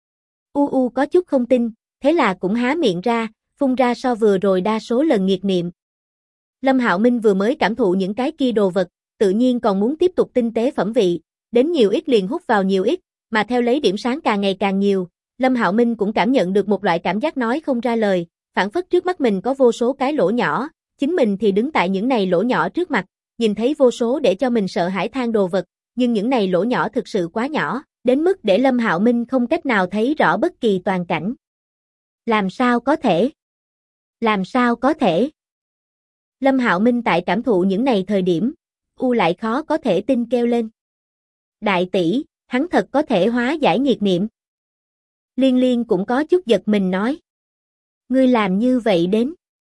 Speaker 1: U có chút không tin, thế là cũng há miệng ra, phun ra so vừa rồi đa số lần nghiệt niệm. Lâm Hạo Minh vừa mới cảm thụ những cái kia đồ vật, tự nhiên còn muốn tiếp tục tinh tế phẩm vị, đến nhiều ít liền hút vào nhiều ít, mà theo lấy điểm sáng càng ngày càng nhiều, Lâm Hạo Minh cũng cảm nhận được một loại cảm giác nói không ra lời, phản phất trước mắt mình có vô số cái lỗ nhỏ, chính mình thì đứng tại những này lỗ nhỏ trước mặt, nhìn thấy vô số để cho mình sợ hãi than đồ vật, nhưng những này lỗ nhỏ thực sự quá nhỏ, đến mức để Lâm Hạo Minh không cách nào thấy rõ bất kỳ toàn cảnh. Làm sao có thể? Làm sao có thể? Lâm Hạo Minh tại cảm thụ những này thời điểm, lại khó có thể tin kêu lên. Đại tỷ, hắn thật có thể hóa giải nghiệt niệm. Liên Liên cũng có chút giật mình nói. Ngươi làm như vậy đến.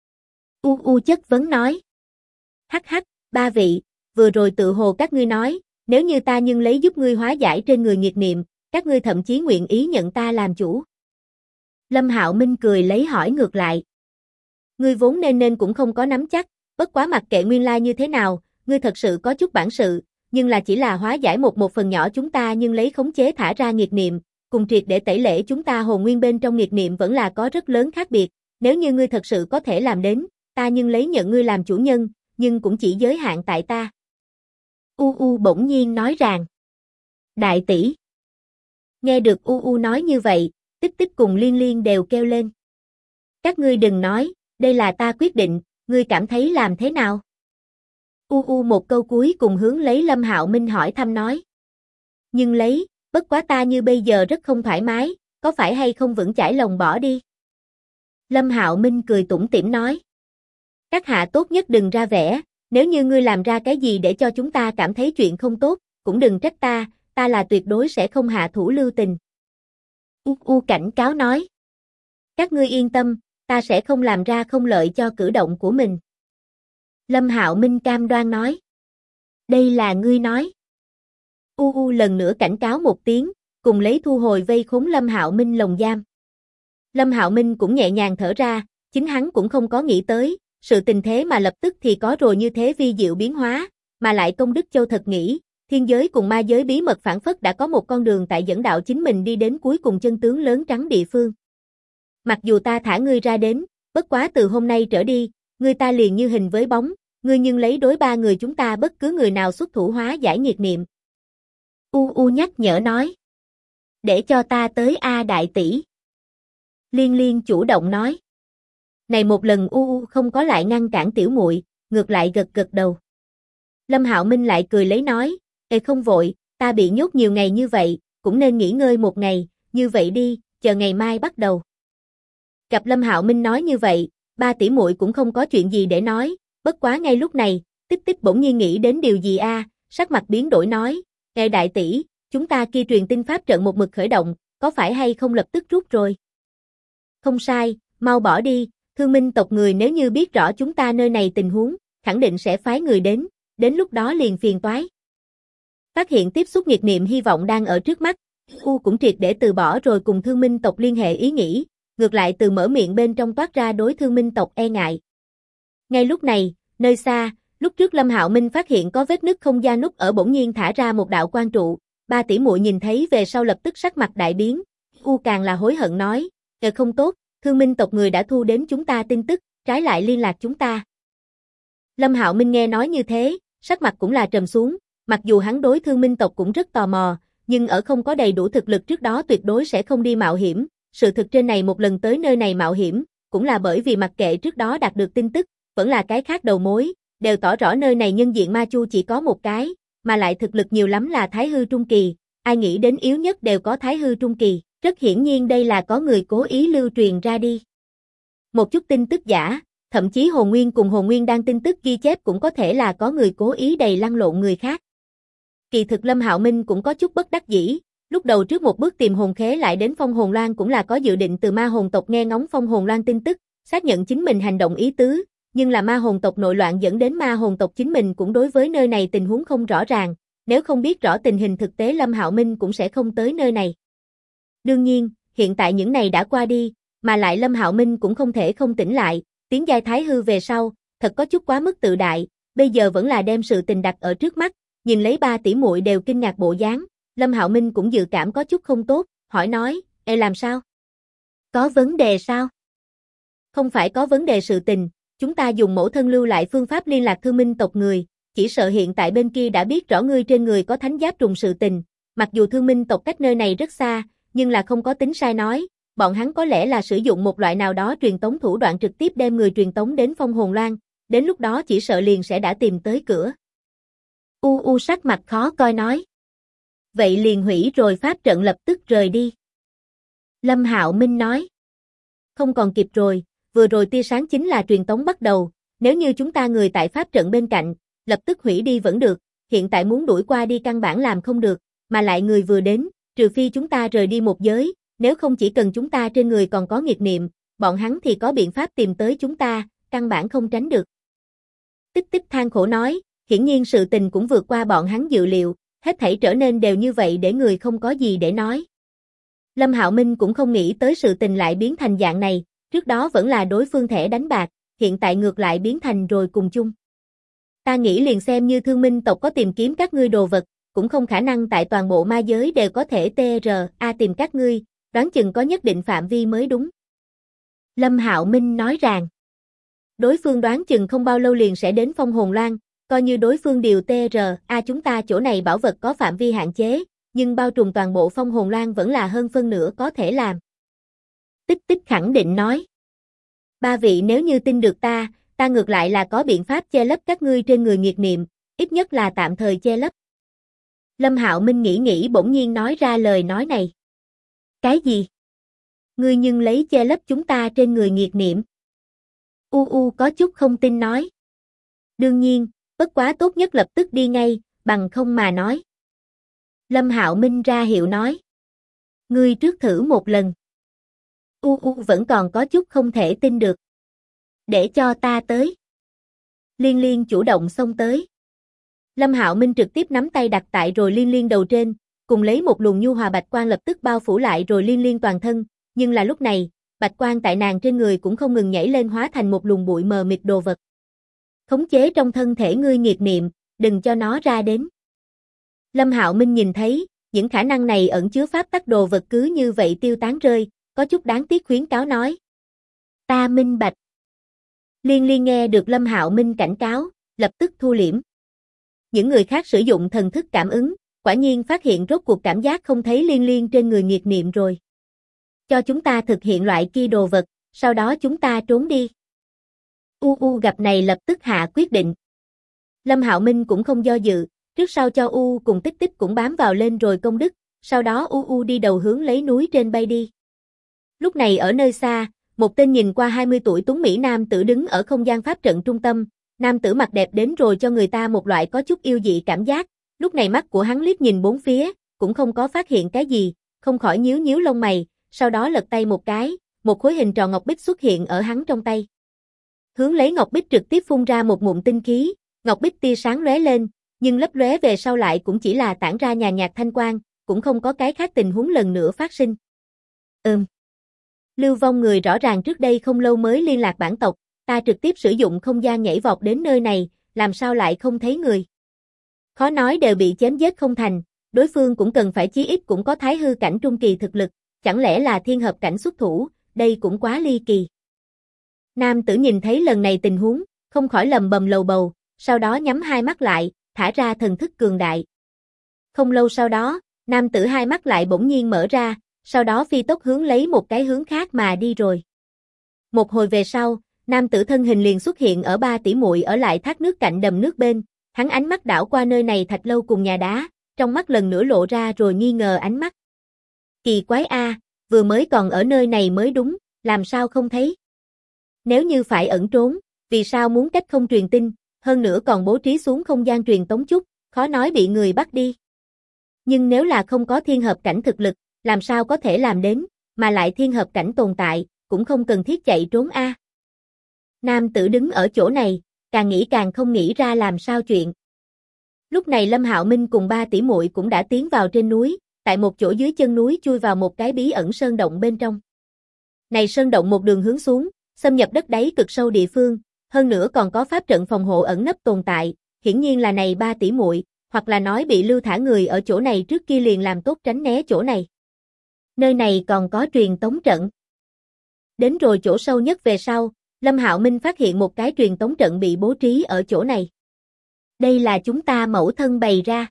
Speaker 1: Chất vấn nói. Hắc hắc, ba vị, vừa rồi tự hồ các ngươi nói, nếu như ta nhưng lấy giúp ngươi hóa giải trên người nghiệt niệm, các ngươi thậm chí nguyện ý nhận ta làm chủ. Lâm Hạo Minh cười lấy hỏi ngược lại. Ngươi vốn nên cũng không có nắm chắc, bất quá mặc kệ nguyên lai như thế nào, ngươi thật sự có chút bản sự, nhưng là chỉ là hóa giải một phần nhỏ chúng ta nhưng lấy khống chế thả ra nghiệt niệm, cùng triệt để tẩy lễ chúng ta hồn nguyên bên trong nghiệt niệm vẫn là có rất lớn khác biệt, nếu như ngươi thật sự có thể làm đến, ta nhưng lấy nhận ngươi làm chủ nhân, nhưng cũng chỉ giới hạn tại ta. Bỗng nhiên nói rằng. Đại tỷ. Nghe được nói như vậy, Tích Tích cùng Liên Liên đều kêu lên. Các ngươi đừng nói, đây là ta quyết định, ngươi cảm thấy làm thế nào? Một câu cuối cùng hướng lấy Lâm Hạo Minh hỏi thăm nói. Nhưng lấy, bất quá ta như bây giờ rất không thoải mái, có phải hay không vững chãi lòng bỏ đi? Lâm Hạo Minh cười tủm tỉm nói. Các hạ tốt nhất đừng ra vẻ, nếu như ngươi làm ra cái gì để cho chúng ta cảm thấy chuyện không tốt, cũng đừng trách ta là tuyệt đối sẽ không hạ thủ lưu tình. Cảnh cáo nói. Các ngươi yên tâm, ta sẽ không làm ra không lợi cho cử động của mình. Lâm Hạo Minh cam đoan nói. Đây là ngươi nói. Lần nữa cảnh cáo một tiếng, cùng lấy thu hồi vây khốn Lâm Hạo Minh lồng giam. Lâm Hạo Minh cũng nhẹ nhàng thở ra, chính hắn cũng không có nghĩ tới, sự tình thế mà lập tức thì có rồi như thế vi diệu biến hóa, mà lại công đức châu thật nghĩ, thiên giới cùng ma giới bí mật phản phất đã có một con đường tại dẫn đạo chính mình đi đến cuối cùng chân tướng lớn trắng địa phương. Mặc dù ta thả ngươi ra đến, bất quá từ hôm nay trở đi, ngươi ta liền như hình với bóng, ngươi nhưng lấy đối ba người chúng ta bất cứ người nào xuất thủ hóa giải nghiệt niệm. Nhắc nhở nói. Để cho ta tới đại tỷ. Liên Liên chủ động nói. Này một lần không có lại ngăn cản tiểu muội, ngược lại gật gật đầu. Lâm Hạo Minh lại cười lấy nói, không vội, ta bị nhốt nhiều ngày như vậy, cũng nên nghỉ ngơi một ngày, như vậy đi, chờ ngày mai bắt đầu. Gặp Lâm Hạo Minh nói như vậy, ba tỷ muội cũng không có chuyện gì để nói, bất quá ngay lúc này, Tích Tích bỗng nhiên nghĩ đến điều gì sắc mặt biến đổi nói, đại tỷ, chúng ta kia truyền tin pháp trận một mực khởi động, có phải hay không lập tức rút rồi? Không sai, mau bỏ đi, Thương Minh tộc người nếu như biết rõ chúng ta nơi này tình huống, khẳng định sẽ phái người đến lúc đó liền phiền toái. Phát hiện tiếp xúc nghiệt niệm hy vọng đang ở trước mắt, cũng triệt để từ bỏ rồi cùng Thương Minh tộc liên hệ ý nghĩ, ngược lại từ mở miệng bên trong toát ra đối Thương Minh tộc e ngại. Ngay lúc này, nơi xa, lúc trước Lâm Hạo Minh phát hiện có vết nứt không gian nút ở bỗng nhiên thả ra một đạo quang trụ, ba tỷ muội nhìn thấy về sau lập tức sắc mặt đại biến, càng là hối hận nói, không tốt, Thương Minh tộc người đã thu đến chúng ta tin tức, trái lại liên lạc chúng ta. Lâm Hạo Minh nghe nói như thế, sắc mặt cũng là trầm xuống, mặc dù hắn đối Thương Minh tộc cũng rất tò mò, nhưng ở không có đầy đủ thực lực trước đó tuyệt đối sẽ không đi mạo hiểm, sự thực trên này một lần tới nơi này mạo hiểm, cũng là bởi vì mặc kệ trước đó đạt được tin tức, vẫn là cái khác đầu mối, đều tỏ rõ nơi này nhân diện ma chu chỉ có một cái, mà lại thực lực nhiều lắm là Thái hư trung kỳ, ai nghĩ đến yếu nhất đều có Thái hư trung kỳ, rất hiển nhiên đây là có người cố ý lưu truyền ra đi. Một chút tin tức giả, thậm chí Hồn Nguyên cùng Hồn Nguyên đang tin tức ghi chép cũng có thể là có người cố ý đầy lăn lộn người khác. Kỳ thực Lâm Hạo Minh cũng có chút bất đắc dĩ, lúc đầu trước một bước tìm hồn khế lại đến Phong Hồn Loan cũng là có dự định từ ma hồn tộc nghe ngóng Phong Hồn Loan tin tức, xác nhận chính mình hành động ý tứ, nhưng là ma hồn tộc nội loạn dẫn đến ma hồn tộc chính mình cũng đối với nơi này tình huống không rõ ràng, nếu không biết rõ tình hình thực tế Lâm Hạo Minh cũng sẽ không tới nơi này. Đương nhiên, hiện tại những này đã qua đi, mà lại Lâm Hạo Minh cũng không thể không tỉnh lại, tiến giai Thái hư về sau, thật có chút quá mức tự đại, bây giờ vẫn là đem sự tình đặt ở trước mắt, nhìn lấy ba tỷ muội đều kinh ngạc bộ dáng, Lâm Hạo Minh cũng dự cảm có chút không tốt, hỏi nói, làm sao? Có vấn đề sao? Không phải có vấn đề sự tình, chúng ta dùng mẫu thân lưu lại phương pháp liên lạc Thương Minh tộc người, chỉ sợ hiện tại bên kia đã biết rõ ngươi trên người có thánh giáp trùng sự tình, mặc dù Thương Minh tộc cách nơi này rất xa, nhưng là không có tính sai nói, bọn hắn có lẽ là sử dụng một loại nào đó truyền tống thủ đoạn trực tiếp đem người truyền tống đến Phong Hồn Loan, đến lúc đó chỉ sợ liền sẽ đã tìm tới cửa. Sắc mặt khó coi nói. Vậy liền hủy rồi pháp trận lập tức rời đi. Lâm Hạo Minh nói. Không còn kịp rồi, vừa rồi tia sáng chính là truyền tống bắt đầu, nếu như chúng ta người tại pháp trận bên cạnh, lập tức hủy đi vẫn được, hiện tại muốn đuổi qua đi căn bản làm không được, mà lại người vừa đến, trừ phi chúng ta rời đi một giới, nếu không chỉ cần chúng ta trên người còn có nghiệt niệm, bọn hắn thì có biện pháp tìm tới chúng ta, căn bản không tránh được. Tích Tích than khổ nói, hiển nhiên sự tình cũng vượt qua bọn hắn dự liệu, hết thảy trở nên đều như vậy để người không có gì để nói. Lâm Hạo Minh cũng không nghĩ tới sự tình lại biến thành dạng này, trước đó vẫn là đối phương thẻ đánh bạc, hiện tại ngược lại biến thành rồi cùng chung. Ta nghĩ liền xem như Thương Minh tộc có tìm kiếm các ngươi đồ vật, cũng không khả năng tại toàn bộ ma giới đều có thể tìm các ngươi, đoán chừng có nhất định phạm vi mới đúng. Lâm Hạo Minh nói rằng, đối phương đoán chừng không bao lâu liền sẽ đến Phong Hồn Loan, coi như đối phương điều chúng ta chỗ này bảo vật có phạm vi hạn chế, nhưng bao trùm toàn bộ Phong Hồn Loan vẫn là hơn phân nửa có thể làm. Tích Tích khẳng định nói, ba vị nếu như tin được ta ngược lại là có biện pháp che lấp các ngươi trên người nghiệt niệm, ít nhất là tạm thời che lấp. Lâm Hạo Minh nghĩ bỗng nhiên nói ra lời nói này. Cái gì? Ngươi nhưng lấy che lấp chúng ta trên người nghiệt niệm. Có chút không tin nói. Đương nhiên, bất quá tốt nhất lập tức đi ngay, bằng không mà nói. Lâm Hạo Minh ra hiệu nói. Ngươi trước thử một lần. Vẫn còn có chút không thể tin được. Để cho ta tới. Liên Liên chủ động xông tới. Lâm Hạo Minh trực tiếp nắm tay đặt tại rồi Liên Liên đầu trên, cùng lấy một luồng nhu hòa bạch quang lập tức bao phủ lại rồi Liên Liên toàn thân, nhưng là lúc này, bạch quang tại nàng trên người cũng không ngừng nhảy lên hóa thành một luồng bụi mờ mịt đồ vật. Khống chế trong thân thể ngươi nghiệt niệm, đừng cho nó ra đến. Lâm Hạo Minh nhìn thấy, những khả năng này ẩn chứa pháp tắc đồ vật cứ như vậy tiêu tán rơi, có chút đáng tiếc khuyến cáo nói. Ta minh bạch. Liên Liên nghe được Lâm Hạo Minh cảnh cáo, lập tức thu liễm. Những người khác sử dụng thần thức cảm ứng, quả nhiên phát hiện rốt cuộc cảm giác không thấy Liên Liên trên người nghiệt niệm rồi. Cho chúng ta thực hiện loại kia đồ vật, sau đó chúng ta trốn đi. gặp này lập tức hạ quyết định. Lâm Hạo Minh cũng không do dự, trước sau cho cùng Tích Tích cũng bám vào lên rồi công đức, sau đó đi đầu hướng lấy núi trên bay đi. Lúc này ở nơi xa, một tên nhìn qua 20 tuổi tuấn mỹ nam tử đứng ở không gian pháp trận trung tâm, nam tử mặt đẹp đến rồi cho người ta một loại có chút yêu dị cảm giác, lúc này mắt của hắn liếc nhìn bốn phía, cũng không có phát hiện cái gì, không khỏi nhíu nhíu lông mày, sau đó lật tay một cái, một khối hình tròn ngọc bích xuất hiện ở hắn trong tay. Hướng lấy ngọc bích trực tiếp phun ra một ngụm tinh khí, ngọc bích tia sáng lóe lên, nhưng lấp lóe về sau lại cũng chỉ là tản ra nhàn nhạt thanh quang, cũng không có cái khác tình huống lần nữa phát sinh. Lưu vong người rõ ràng trước đây không lâu mới liên lạc bản tộc, ta trực tiếp sử dụng không gian nhảy vọt đến nơi này, làm sao lại không thấy người. Khó nói đều bị chém giết không thành, đối phương cũng cần phải chí ít cũng có thái hư cảnh trung kỳ thực lực, chẳng lẽ là thiên hợp cảnh xuất thủ, đây cũng quá ly kỳ. Nam tử nhìn thấy lần này tình huống, không khỏi lầm bầm lầu bầu, sau đó nhắm hai mắt lại, thả ra thần thức cường đại. Không lâu sau đó, nam tử hai mắt lại bỗng nhiên mở ra, sau đó phi tốc hướng lấy một cái hướng khác mà đi rồi. Một hồi về sau, nam tử thân hình liền xuất hiện ở ba tỷ muội ở lại thác nước cạnh đầm nước bên, hắn ánh mắt đảo qua nơi này thạch lâu cùng nhà đá, trong mắt lần nữa lộ ra rồi nghi ngờ ánh mắt. Kỳ quái a, vừa mới còn ở nơi này mới đúng, làm sao không thấy? Nếu như phải ẩn trốn, vì sao muốn cách không truyền tin, hơn nữa còn bố trí xuống không gian truyền tống chút, khó nói bị người bắt đi. Nhưng nếu là không có thiên hợp cảnh thực lực, làm sao có thể làm đến, mà lại thiên hợp cảnh tồn tại, cũng không cần thiết chạy trốn a. Nam tử đứng ở chỗ này, càng nghĩ càng không nghĩ ra làm sao chuyện. Lúc này Lâm Hạo Minh cùng ba tỷ muội cũng đã tiến vào trên núi, tại một chỗ dưới chân núi chui vào một cái bí ẩn sơn động bên trong. Này sơn động một đường hướng xuống, xâm nhập đất đáy cực sâu địa phương, hơn nữa còn có pháp trận phòng hộ ẩn nấp tồn tại, hiển nhiên là này ba tỷ muội, hoặc là nói bị lưu thả người ở chỗ này trước kia liền làm tốt tránh né chỗ này. Nơi này còn có truyền tống trận. Đến rồi chỗ sâu nhất về sau, Lâm Hạo Minh phát hiện một cái truyền tống trận bị bố trí ở chỗ này. Đây là chúng ta mẫu thân bày ra.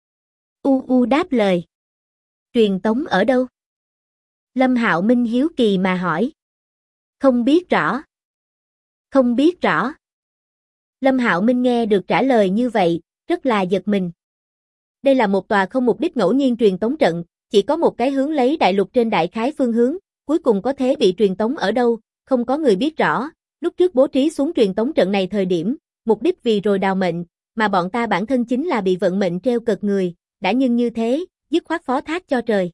Speaker 1: Đáp lời. Truyền tống ở đâu? Lâm Hạo Minh hiếu kỳ mà hỏi. Không biết rõ. Không biết rõ. Lâm Hạo Minh nghe được trả lời như vậy, rất là giật mình. Đây là một tòa không mục đích ngẫu nhiên truyền tống trận, chỉ có một cái hướng lấy đại lục trên đại khái phương hướng, cuối cùng có thể bị truyền tống ở đâu, không có người biết rõ. Lúc trước bố trí xuống truyền tống trận này thời điểm, mục đích vì rồi đào mệnh, mà bọn ta bản thân chính là bị vận mệnh treo cợt người, đã nhưng như thế, dứt khoát phó thác cho trời.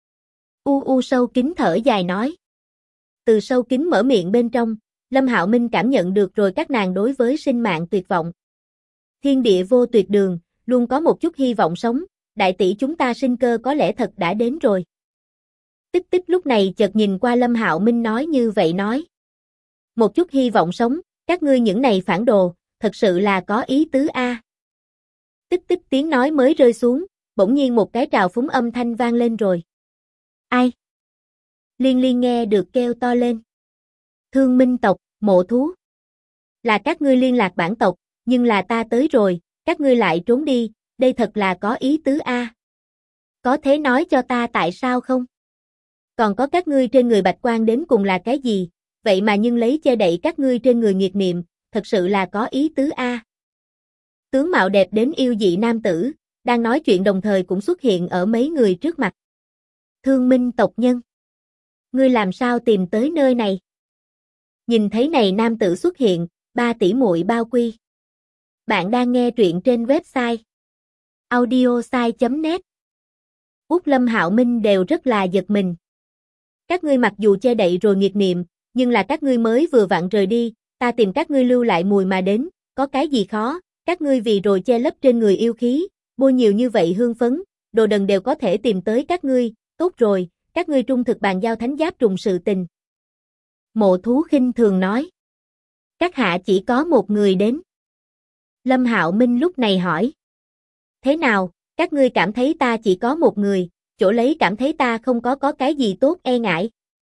Speaker 1: Sâu kín thở dài nói. Từ sâu kín mở miệng bên trong, Lâm Hạo Minh cảm nhận được rồi các nàng đối với sinh mạng tuyệt vọng. Thiên địa vô tuyệt đường, luôn có một chút hy vọng sống, đại tỷ chúng ta sinh cơ có lẽ thật đã đến rồi. Tích Tích lúc này chợt nhìn qua Lâm Hạo Minh nói như vậy nói. Một chút hy vọng sống, các ngươi những này phản đồ, thật sự là có ý tứ a. Tích Tích tiếng nói mới rơi xuống, bỗng nhiên một cái trào phúng âm thanh vang lên rồi. Ai? Liên Liên nghe được kêu to lên. Thương Minh tộc, Mộ Thú. Là các ngươi liên lạc bản tộc, nhưng là ta tới rồi, các ngươi lại trốn đi, đây thật là có ý tứ a. Có thể nói cho ta tại sao không? Còn có các ngươi trên người bạch quan đến cùng là cái gì, vậy mà nhưng lấy che đậy các ngươi trên người nghiệt niệm, thật sự là có ý tứ a. Tướng mạo đẹp đến yêu dị nam tử, đang nói chuyện đồng thời cũng xuất hiện ở mấy người trước mặt. Thương Minh tộc nhân. Ngươi làm sao tìm tới nơi này? Nhìn thấy này nam tử xuất hiện, ba tỷ muội bao quy. Bạn đang nghe truyện trên website audiosai.net. Út Lâm Hạo Minh đều rất là giật mình. Các ngươi mặc dù che đậy rồi nghiệt niệm, nhưng là các ngươi mới vừa vặn rời đi, ta tìm các ngươi lưu lại mùi mà đến, có cái gì khó, các ngươi vì rồi che lấp trên người yêu khí, bôi nhiều như vậy hương phấn, đồ đần đều có thể tìm tới các ngươi, tốt rồi, các ngươi trung thực bàn giao thánh giáp trùng sự tình. Mộ Thú khinh thường nói. Các hạ chỉ có một người đến. Lâm Hạo Minh lúc này hỏi. Thế nào, các ngươi cảm thấy ta chỉ có một người, chỗ lấy cảm thấy ta không có cái gì tốt e ngại.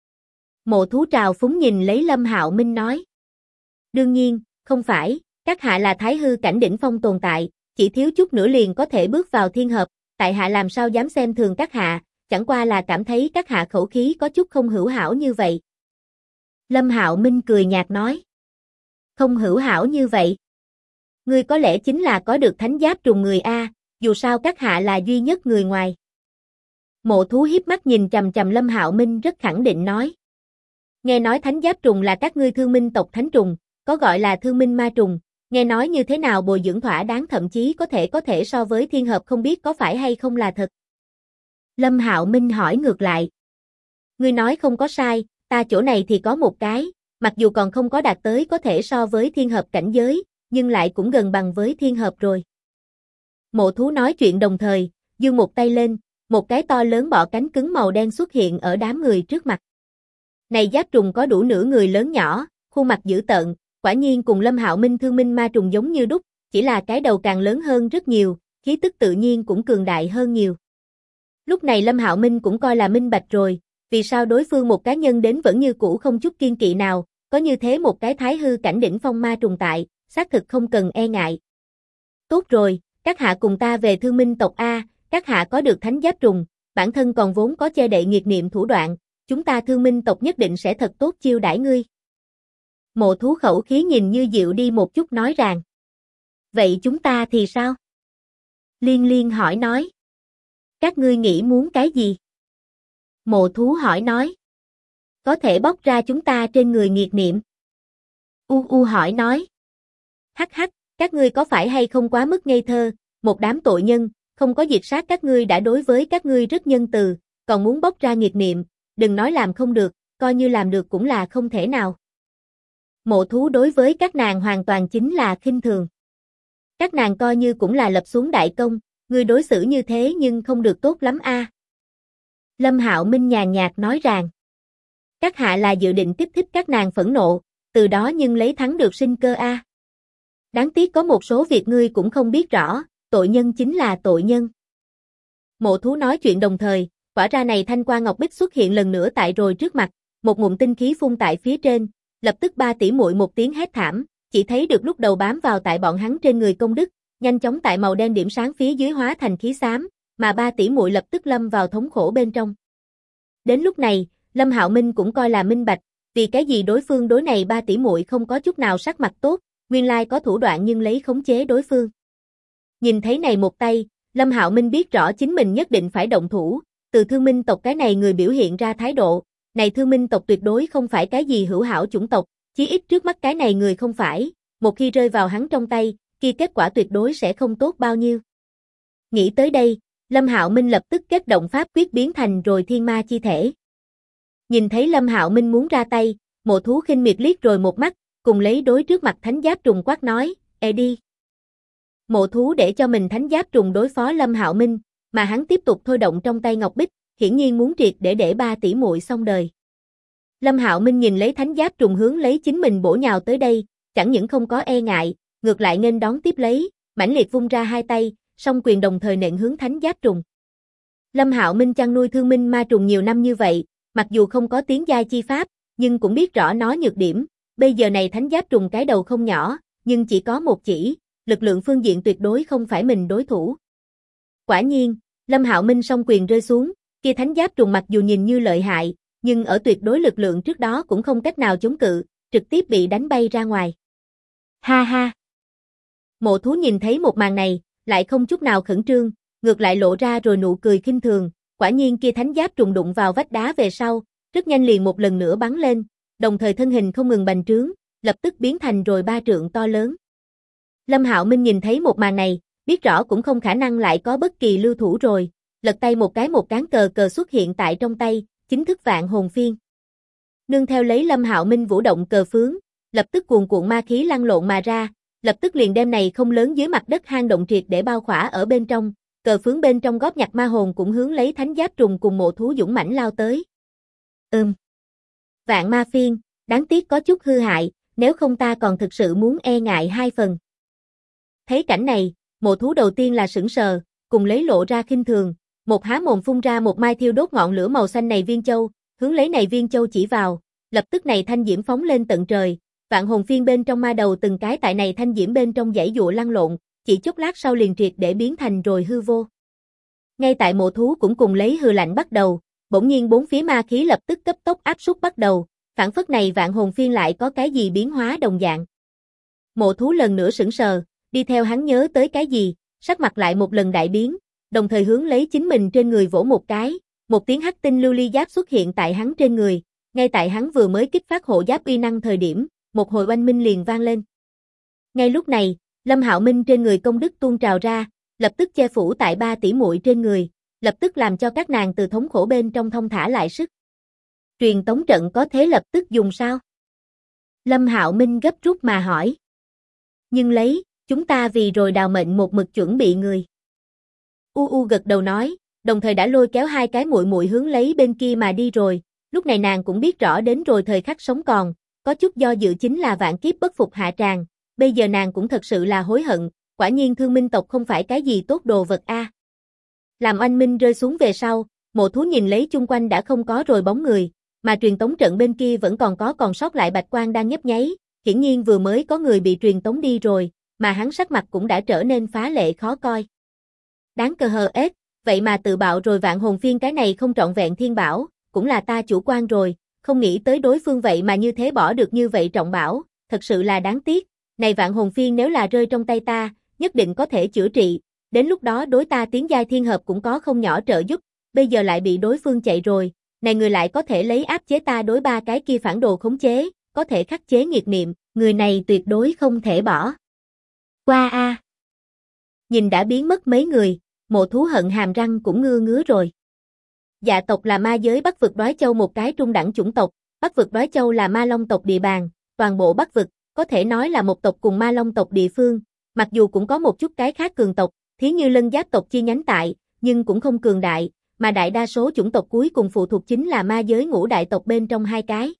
Speaker 1: Mộ Thú trào phúng nhìn lấy Lâm Hạo Minh nói. Đương nhiên, không phải, các hạ là thái hư cảnh đỉnh phong tồn tại, chỉ thiếu chút nữa liền có thể bước vào thiên hợp, tại hạ làm sao dám xem thường các hạ, chẳng qua là cảm thấy các hạ khẩu khí có chút không hữu hảo như vậy. Lâm Hạo Minh cười nhạt nói. Không hữu hảo như vậy. Ngươi có lẽ chính là có được thánh giáp trùng người a, dù sao các hạ là duy nhất người ngoài. Mộ thú hiếp mắt nhìn chằm chằm Lâm Hạo Minh rất khẳng định nói. Nghe nói thánh giáp trùng là các ngươi thương minh tộc thánh trùng, có gọi là thương minh ma trùng, nghe nói như thế nào bồi dưỡng thỏa đáng thậm chí có thể so với thiên hợp, không biết có phải hay không là thật. Lâm Hạo Minh hỏi ngược lại. Ngươi nói không có sai, ta chỗ này thì có một cái, mặc dù còn không có đạt tới có thể so với thiên hợp cảnh giới, nhưng lại cũng gần bằng với thiên hợp rồi. Mộ thú nói chuyện đồng thời, giơ một tay lên, một cái to lớn bọ cánh cứng màu đen xuất hiện ở đám người trước mặt. Này giáp trùng có đủ nửa người lớn nhỏ, khuôn mặt dữ tợn, quả nhiên cùng Lâm Hạo Minh thương minh ma trùng giống như đúc, chỉ là cái đầu càng lớn hơn rất nhiều, khí tức tự nhiên cũng cường đại hơn nhiều. Lúc này Lâm Hạo Minh cũng coi là minh bạch rồi, vì sao đối phương một cá nhân đến vẫn như cũ không chút kiên kỵ nào, có như thế một cái thái hư cảnh đỉnh phong ma trùng tại, xác thực không cần e ngại. Tốt rồi, các hạ cùng ta về thương minh tộc A, các hạ có được thánh giáp trùng, bản thân còn vốn có che đậy nghiệt niệm thủ đoạn, chúng ta thương minh tộc nhất định sẽ thật tốt chiêu đãi ngươi. Mộ thú khẩu khí nhìn như dịu đi một chút nói rằng. Vậy chúng ta thì sao? Liên Liên hỏi nói. Các ngươi nghĩ muốn cái gì? Mộ thú hỏi nói. Có thể bóc ra chúng ta trên người nghiệt niệm. U hỏi nói. Hắc hắc, các ngươi có phải hay không quá mức ngây thơ, một đám tội nhân, không có diệt sát các ngươi đã đối với các ngươi rất nhân từ, còn muốn bóc ra nghiệt niệm, đừng nói làm không được, coi như làm được cũng là không thể nào. Mộ thú đối với các nàng hoàn toàn chính là khinh thường. Các nàng coi như cũng là lập xuống đại công, ngươi đối xử như thế nhưng không được tốt lắm a. Lâm Hạo Minh nhàn nhạt nói rằng. Các hạ là dự định kích thích các nàng phẫn nộ, từ đó nhưng lấy thắng được sinh cơ a. Đáng tiếc có một số việc ngươi cũng không biết rõ, tội nhân chính là tội nhân. Mộ thú nói chuyện đồng thời, quả ra này thanh qua ngọc bích xuất hiện lần nữa tại rồi trước mặt, một ngụm tinh khí phun tại phía trên, lập tức ba tỷ muội một tiếng hét thảm, chỉ thấy được lúc đầu bám vào tại bọn hắn trên người công đức, nhanh chóng tại màu đen điểm sáng phía dưới hóa thành khí xám, mà ba tỷ muội lập tức lâm vào thống khổ bên trong. Đến lúc này, Lâm Hạo Minh cũng coi là minh bạch, vì cái gì đối phương đối này ba tỷ muội không có chút nào sắc mặt tốt, nguyên lai có thủ đoạn nhưng lấy khống chế đối phương. Nhìn thấy này một tay, Lâm Hạo Minh biết rõ chính mình nhất định phải động thủ, từ thương minh tộc cái này người biểu hiện ra thái độ, này thương minh tộc tuyệt đối không phải cái gì hữu hảo chủng tộc, chí ít trước mắt cái này người không phải, một khi rơi vào hắn trong tay, kia kết quả tuyệt đối sẽ không tốt bao nhiêu. Nghĩ tới đây, Lâm Hạo Minh lập tức kết động pháp quyết biến thành rồi thiên ma chi thể. Nhìn thấy Lâm Hạo Minh muốn ra tay, mộ thú khinh miệt liếc rồi một mắt, cùng lấy đối trước mặt thánh giáp trùng quát nói, đi. Mộ thú để cho mình thánh giáp trùng đối phó Lâm Hạo Minh, mà hắn tiếp tục thôi động trong tay ngọc bích, hiển nhiên muốn triệt để ba tỷ muội xong đời. Lâm Hạo Minh nhìn lấy thánh giáp trùng hướng lấy chính mình bổ nhào tới đây, chẳng những không có e ngại, ngược lại nghênh đón tiếp lấy, mãnh liệt vung ra hai tay, song quyền đồng thời nện hướng thánh giáp trùng. Lâm Hạo Minh chăn nuôi thương minh ma trùng nhiều năm như vậy, mặc dù không có tiến giai chi pháp, nhưng cũng biết rõ nó nhược điểm, bây giờ này thánh giáp trùng cái đầu không nhỏ, nhưng chỉ có một chỉ, lực lượng phương diện tuyệt đối không phải mình đối thủ. Quả nhiên, Lâm Hạo Minh song quyền rơi xuống, kia thánh giáp trùng mặc dù nhìn như lợi hại, nhưng ở tuyệt đối lực lượng trước đó cũng không cách nào chống cự, trực tiếp bị đánh bay ra ngoài. Ha ha! Mộ thú nhìn thấy một màn này, lại không chút nào khẩn trương, ngược lại lộ ra rồi nụ cười khinh thường, quả nhiên kia thánh giáp trùng đụng vào vách đá về sau, rất nhanh liền một lần nữa bắn lên, đồng thời thân hình không ngừng bành trướng, lập tức biến thành rồi 3 trượng to lớn. Lâm Hạo Minh nhìn thấy một màn này, biết rõ cũng không khả năng lại có bất kỳ lưu thủ rồi, lật tay một cán cờ xuất hiện tại trong tay, chính thức vạn hồn phiên. Nương theo lấy Lâm Hạo Minh vũ động cờ phướng, lập tức cuồn cuộn ma khí lăn lộn mà ra, lập tức liền đem này không lớn dưới mặt đất hang động triệt để bao khỏa ở bên trong, cờ phướng bên trong góp nhặt ma hồn cũng hướng lấy thánh giáp trùng cùng mộ thú dũng mãnh lao tới. Vạn ma phiên, đáng tiếc có chút hư hại, nếu không ta còn thực sự muốn e ngại 2 phần. Thấy cảnh này, mộ thú đầu tiên là sững sờ, cùng lấy lộ ra khinh thường, một há mồm phun ra một mai thiêu đốt ngọn lửa màu xanh này viên châu, hướng lấy này viên châu chỉ vào, lập tức này thanh diễm phóng lên tận trời, vạn hồn phiên bên trong ma đầu từng cái tại này thanh diễm bên trong dãy dụa lăn lộn, chỉ chốc lát sau liền triệt để biến thành rồi hư vô. Ngay tại mộ thú cũng cùng lấy hừ lạnh bắt đầu, bỗng nhiên bốn phía ma khí lập tức cấp tốc áp súc bắt đầu, phản phất này vạn hồn phiên lại có cái gì biến hóa đồng dạng. Mộ Thú lần nữa sững sờ, đi theo hắn nhớ tới cái gì, sắc mặt lại một lần đại biến, đồng thời hướng lấy chính mình trên người vỗ một cái, một tiếng hắc tinh lưu ly giáp xuất hiện tại hắn trên người, ngay tại hắn vừa mới kích phát hộ giáp uy năng thời điểm, một hồi oanh minh liền vang lên. Ngay lúc này, Lâm Hạo Minh trên người công đức tuôn trào ra, lập tức che phủ tại ba tỷ muội trên người, lập tức làm cho các nàng từ thống khổ bên trong thông thả lại sức. Truyền tống trận có thể lập tức dùng sao? Lâm Hạo Minh gấp rút mà hỏi. Nhưng lấy, chúng ta vì rồi đào mệnh một mực chuẩn bị người. U gật đầu nói, đồng thời đã lôi kéo hai cái muội muội hướng lấy bên kia mà đi rồi, lúc này nàng cũng biết rõ đến rồi thời khắc sống còn, có chút do dự chính là vạn kiếp bất phục hạ tràng, bây giờ nàng cũng thật sự là hối hận, quả nhiên Thương Minh tộc không phải cái gì tốt đồ vật a. Làm oanh minh rơi xuống về sau, Mộ Thú nhìn lấy chung quanh đã không có rồi bóng người, mà truyền tống trận bên kia vẫn còn sót lại bạch quang đang nhấp nháy, hiển nhiên vừa mới có người bị truyền tống đi rồi, mà hắn sắc mặt cũng đã trở nên phá lệ khó coi. Đáng cờ hờ ết, vậy mà tự bạo rồi vạn hồn phiên cái này không trọn vẹn thiên bảo, cũng là ta chủ quan rồi, không nghĩ tới đối phương vậy mà như thế bỏ được như vậy trọng bảo, thật sự là đáng tiếc, này vạn hồn phiên nếu là rơi trong tay ta, nhất định có thể chữa trị, đến lúc đó đối ta tiến giai thiên hợp cũng có không nhỏ trợ giúp, bây giờ lại bị đối phương chạy rồi, này người lại có thể lấy áp chế ta đối ba cái kia phản đồ khống chế, có thể khắc chế nghiệt niệm, người này tuyệt đối không thể bỏ qua a. Nhìn đã biến mất mấy người, Mộ Thú hận hàm răng cũng ngứa rồi. Dạ tộc là ma giới Bắc vực Đoái Châu một cái trung đẳng chủng tộc, Bắc vực Đoái Châu là ma long tộc địa bàn, toàn bộ Bắc vực, có thể nói là một tộc cùng ma long tộc địa phương, mặc dù cũng có một chút cái khác cường tộc, thí như lân giáp tộc chi nhánh tại, nhưng cũng không cường đại, mà đại đa số chủng tộc cuối cùng phụ thuộc chính là ma giới ngũ đại tộc bên trong hai cái.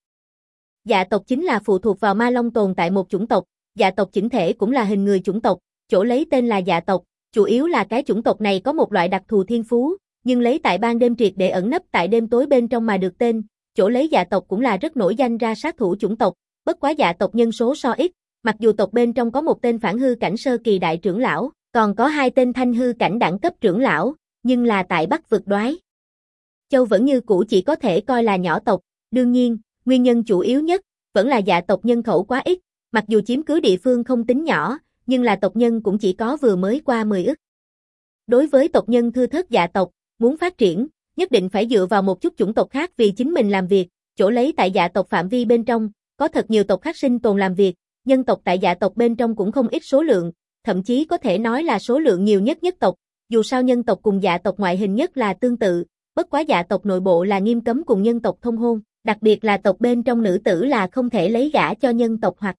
Speaker 1: Dạ tộc chính là phụ thuộc vào ma long tồn tại một chủng tộc, dạ tộc chỉnh thể cũng là hình người chủng tộc, chỗ lấy tên là dạ tộc, chủ yếu là cái chủng tộc này có một loại đặc thù thiên phú, nhưng lấy tại ban đêm triệt để ẩn nấp tại đêm tối bên trong mà được tên, chỗ lấy dạ tộc cũng là rất nổi danh ra sát thủ chủng tộc, bất quá dạ tộc nhân số so ít, mặc dù tộc bên trong có một tên phản hư cảnh sơ kỳ đại trưởng lão, còn có hai tên thanh hư cảnh đẳng cấp trưởng lão, nhưng là tại Bắc vực Đoái Châu vẫn như cũ chỉ có thể coi là nhỏ tộc, đương nhiên, nguyên nhân chủ yếu nhất vẫn là dạ tộc nhân khẩu quá ít, mặc dù chiếm cứ địa phương không tính nhỏ, nhưng là tộc nhân cũng chỉ có vừa mới qua 10 ức. Đối với tộc nhân thưa thớt dạ tộc, muốn phát triển, nhất định phải dựa vào một chút chủng tộc khác vì chính mình làm việc, chỗ lấy tại dạ tộc phạm vi bên trong, có thật nhiều tộc khác sinh tồn làm việc, nhân tộc tại dạ tộc bên trong cũng không ít số lượng, thậm chí có thể nói là số lượng nhiều nhất nhất tộc, dù sao nhân tộc cùng dạ tộc ngoại hình nhất là tương tự, bất quá dạ tộc nội bộ là nghiêm cấm cùng nhân tộc thông hôn, đặc biệt là tộc bên trong nữ tử là không thể lấy gả cho nhân tộc hoặc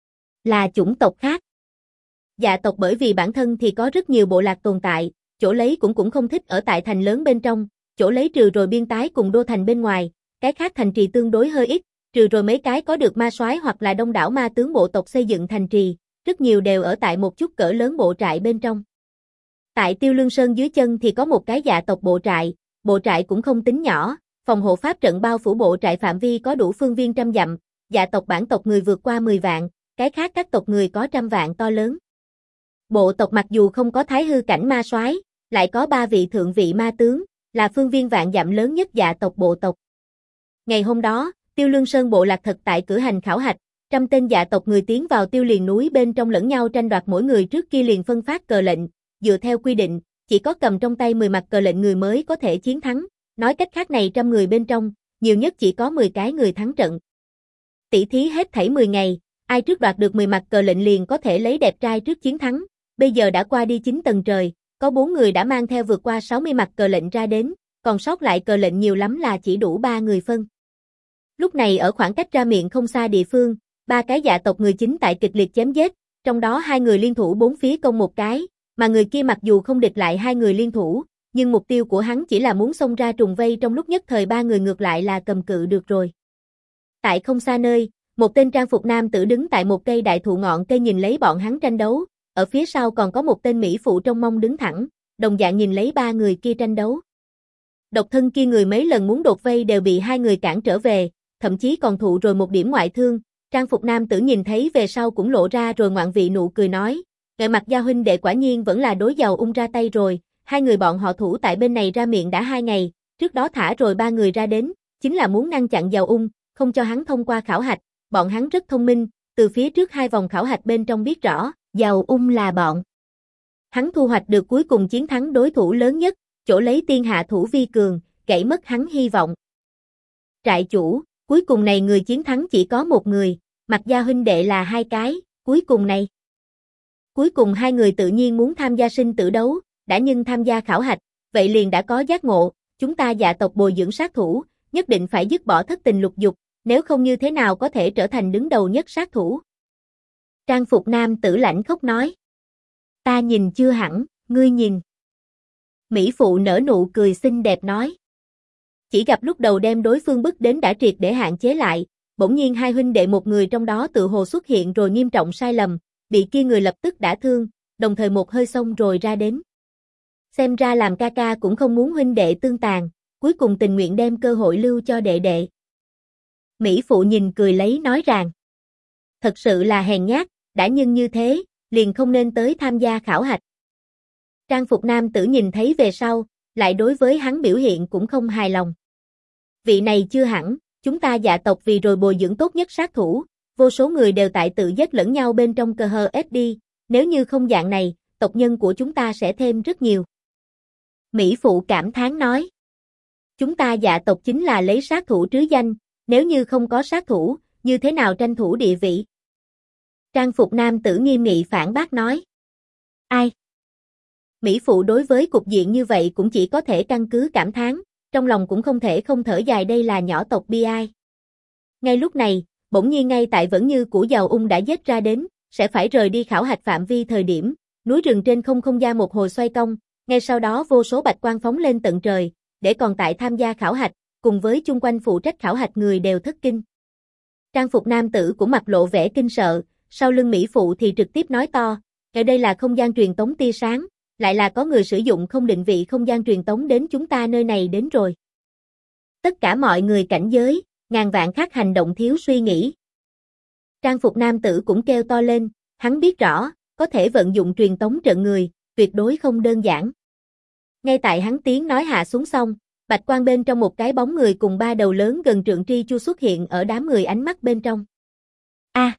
Speaker 1: là chủng tộc khác. Dạ tộc bởi vì bản thân thì có rất nhiều bộ lạc tồn tại, chỗ lấy cũng không thích ở tại thành lớn bên trong, chỗ lấy trừ rồi biên tái cùng đô thành bên ngoài, cái khác thành trì tương đối hơi ít, trừ rồi mấy cái có được ma soái hoặc là đông đảo ma tướng bộ tộc xây dựng thành trì, rất nhiều đều ở tại một chút cỡ lớn bộ trại bên trong. Tại Tiêu Lương Sơn dưới chân thì có một cái dạ tộc bộ trại cũng không tính nhỏ, phòng hộ pháp trận bao phủ bộ trại phạm vi có đủ phương viên trăm dặm, dạ tộc bản tộc người vượt qua 10 vạn, cái khác các tộc người có trăm vạn to lớn. Bộ tộc mặc dù không có thái hư cảnh ma soái, lại có 3 vị thượng vị ma tướng, là phương viên vạn dặm lớn nhất dạ tộc bộ tộc. Ngày hôm đó, Tiêu Lương Sơn bộ lạc thật tại cử hành khảo hạch, 100 tên dạ tộc người tiến vào Tiêu Liền núi bên trong lẫn nhau tranh đoạt mỗi người trước kia liền phân phát cờ lệnh, dựa theo quy định, chỉ có cầm trong tay 10 mặt cờ lệnh người mới có thể chiến thắng, nói cách khác này 100 người bên trong, nhiều nhất chỉ có 10 cái người thắng trận. Tỷ thí hết thảy 10 ngày, ai trước đoạt được 10 mặt cờ lệnh liền có thể lấy đẹp trai trước chiến thắng, bây giờ đã qua đi 9 tầng trời, có 4 người đã mang theo vượt qua 60 mặt cờ lệnh ra đến, còn sót lại cờ lệnh nhiều lắm là chỉ đủ 3 người phân. Lúc này ở khoảng cách ra miệng không xa địa phương, 3 cái dạ tộc người chính tại kịch liệt chém giết, trong đó 2 người liên thủ 4 phía công một cái, mà người kia mặc dù không địch lại 2 người liên thủ, nhưng mục tiêu của hắn chỉ là muốn xông ra trùng vây trong lúc nhất thời 3 người ngược lại là cầm cự được rồi. Tại không xa nơi, một tên trang phục nam tử đứng tại một cây đại thụ ngọn cây nhìn lấy bọn hắn tranh đấu, ở phía sau còn có một tên mỹ phụ trong mông đứng thẳng, đồng dạng nhìn lấy 3 người kia tranh đấu. Độc thân kia người mấy lần muốn đột vây đều bị 2 người cản trở về, thậm chí còn thụ rồi một điểm ngoại thương, trang phục nam tử nhìn thấy về sau cũng lộ ra rồi ngoạn vị nụ cười nói, ngợi mặt gia huynh đệ quả nhiên vẫn là đối giàu ung ra tay rồi, 2 người bọn họ thủ tại bên này ra miệng đã 2 ngày, trước đó thả rồi 3 người ra đến, chính là muốn ngăn chặn giàu ung, không cho hắn thông qua khảo hạch, bọn hắn rất thông minh, từ phía trước 2 vòng khảo hạch bên trong biết rõ, Giàu là bọn. Hắn thu hoạch được cuối cùng chiến thắng đối thủ lớn nhất, chỗ lấy tiên hạ thủ vi cường, gãy mất hắn hy vọng. Trại chủ, cuối cùng này người chiến thắng chỉ có một người, Mạc gia huynh đệ là 2 cái, cuối cùng này. Cuối cùng 2 người tự nhiên muốn tham gia sinh tử đấu, đã nhưng tham gia khảo hạch, vậy liền đã có giác ngộ, chúng ta Dạ tộc bồi dưỡng sát thủ, nhất định phải dứt bỏ thất tình lục dục, nếu không như thế nào có thể trở thành đứng đầu nhất sát thủ. Trang phục nam tử lãnh khóc nói. Ta nhìn chưa hẳn, ngươi nhìn. Mỹ phụ nở nụ cười xinh đẹp nói. Chỉ gặp lúc đầu đem đối phương bức đến đã triệt để hạn chế lại, bỗng nhiên 2 huynh đệ một người trong đó tự hồ xuất hiện rồi nghiêm trọng sai lầm, bị kia người lập tức đả thương, đồng thời một hơi xông rồi ra đến. Xem ra làm ca ca cũng không muốn huynh đệ tương tàn, cuối cùng tình nguyện đem cơ hội lưu cho đệ đệ. Mỹ phụ nhìn cười lấy nói rằng, thật sự là hèn nhát, đã nhưng như thế, liền không nên tới tham gia khảo hạch. Trang phục nam tử nhìn thấy về sau, lại đối với hắn biểu hiện cũng không hài lòng. Vị này chưa hẳn, chúng ta Dạ tộc vì rồi bồi dưỡng tốt nhất sát thủ, vô số người đều tại tự giết lẫn nhau bên trong cờ hờ SD, nếu như không dạng này, tộc nhân của chúng ta sẽ thêm rất nhiều. Mỹ phụ cảm thán nói. Chúng ta Dạ tộc chính là lấy sát thủ trứ danh, nếu như không có sát thủ, như thế nào tranh thủ địa vị? Trang phục nam tử nghiêm nghị phản bác nói. Ai? Mỹ phụ đối với cục diện như vậy cũng chỉ có thể căn cứ cảm thán, trong lòng cũng không thể không thở dài đây là nhỏ tộc bi ai. Ngay lúc này, bỗng nhiên ngay tại vẫn như của Giàu đã giết ra đến, sẽ phải rời đi khảo hạch phạm vi thời điểm, núi rừng trên không gian một hồi xoay cong, ngay sau đó vô số bạch quang phóng lên tận trời, để còn tại tham gia khảo hạch, cùng với chung quanh phụ trách khảo hạch người đều thất kinh. Trang phục nam tử cũng mặt lộ vẻ kinh sợ, sau lưng Mỹ phụ thì trực tiếp nói to, ở đây là không gian truyền tống tia sáng, lại là có người sử dụng không định vị không gian truyền tống đến chúng ta nơi này đến rồi. Tất cả mọi người cảnh giới, ngàn vạn khác hành động thiếu suy nghĩ. Trang phục nam tử cũng kêu to lên, hắn biết rõ, có thể vận dụng truyền tống trận người, tuyệt đối không đơn giản. Ngay tại hắn tiếng nói hạ xuống xong, bạch quang bên trong một cái bóng người cùng 3 đầu lớn gần trượng tri chu xuất hiện ở đám người ánh mắt bên trong. A,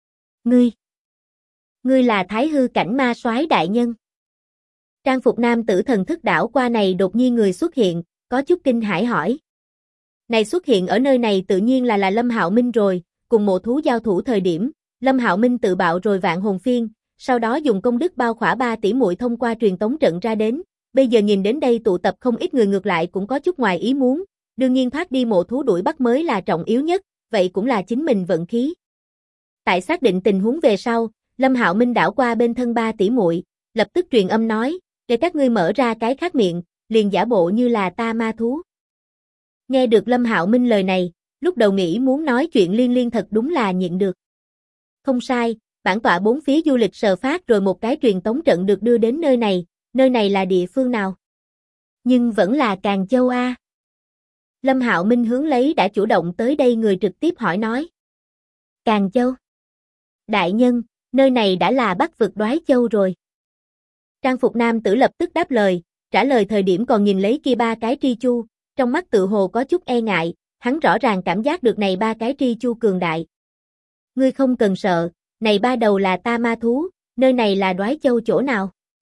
Speaker 1: ngươi là Thái Hư cảnh ma soái đại nhân. Trang phục nam tử thần thức đảo qua này đột nhiên người xuất hiện, có chút kinh hãi hỏi. Này xuất hiện ở nơi này tự nhiên là Lâm Hạo Minh rồi, cùng mộ thú giao thủ thời điểm, Lâm Hạo Minh tự bạo rồi vạn hồn phiên, sau đó dùng công đức bao khỏa 3 tỷ muội thông qua truyền tống trận ra đến, bây giờ nhìn đến đây tụ tập không ít người ngược lại cũng có chút ngoài ý muốn, đương nhiên thoát đi mộ thú đuổi bắt mới là trọng yếu nhất, vậy cũng là chính mình vận khí. Tại xác định tình huống về sau, Lâm Hạo Minh đảo qua bên thân 3 tỷ muội, lập tức truyền âm nói, để các ngươi mở ra cái khác miệng, liền giả bộ như là ta ma thú. Nghe được Lâm Hạo Minh lời này, lúc đầu nghĩ muốn nói chuyện liên thật đúng là nhịn được. Không sai, bản tọa 4 phía du lịch sờ phát rồi một cái truyền tống trận được đưa đến nơi này là địa phương nào? Nhưng vẫn là Càn Châu a. Lâm Hạo Minh hướng lấy đã chủ động tới đây người trực tiếp hỏi nói. Càn Châu. Đại nhân, nơi này đã là Bắc vực Đoái Châu rồi. Trang phục nam tử lập tức đáp lời, trả lời thời điểm còn nhìn lấy kia 3 cái tri chu, trong mắt tự hồ có chút e ngại, hắn rõ ràng cảm giác được này 3 cái tri chu cường đại. Ngươi không cần sợ, này 3 đầu là ta ma thú, nơi này là Đoái Châu chỗ nào?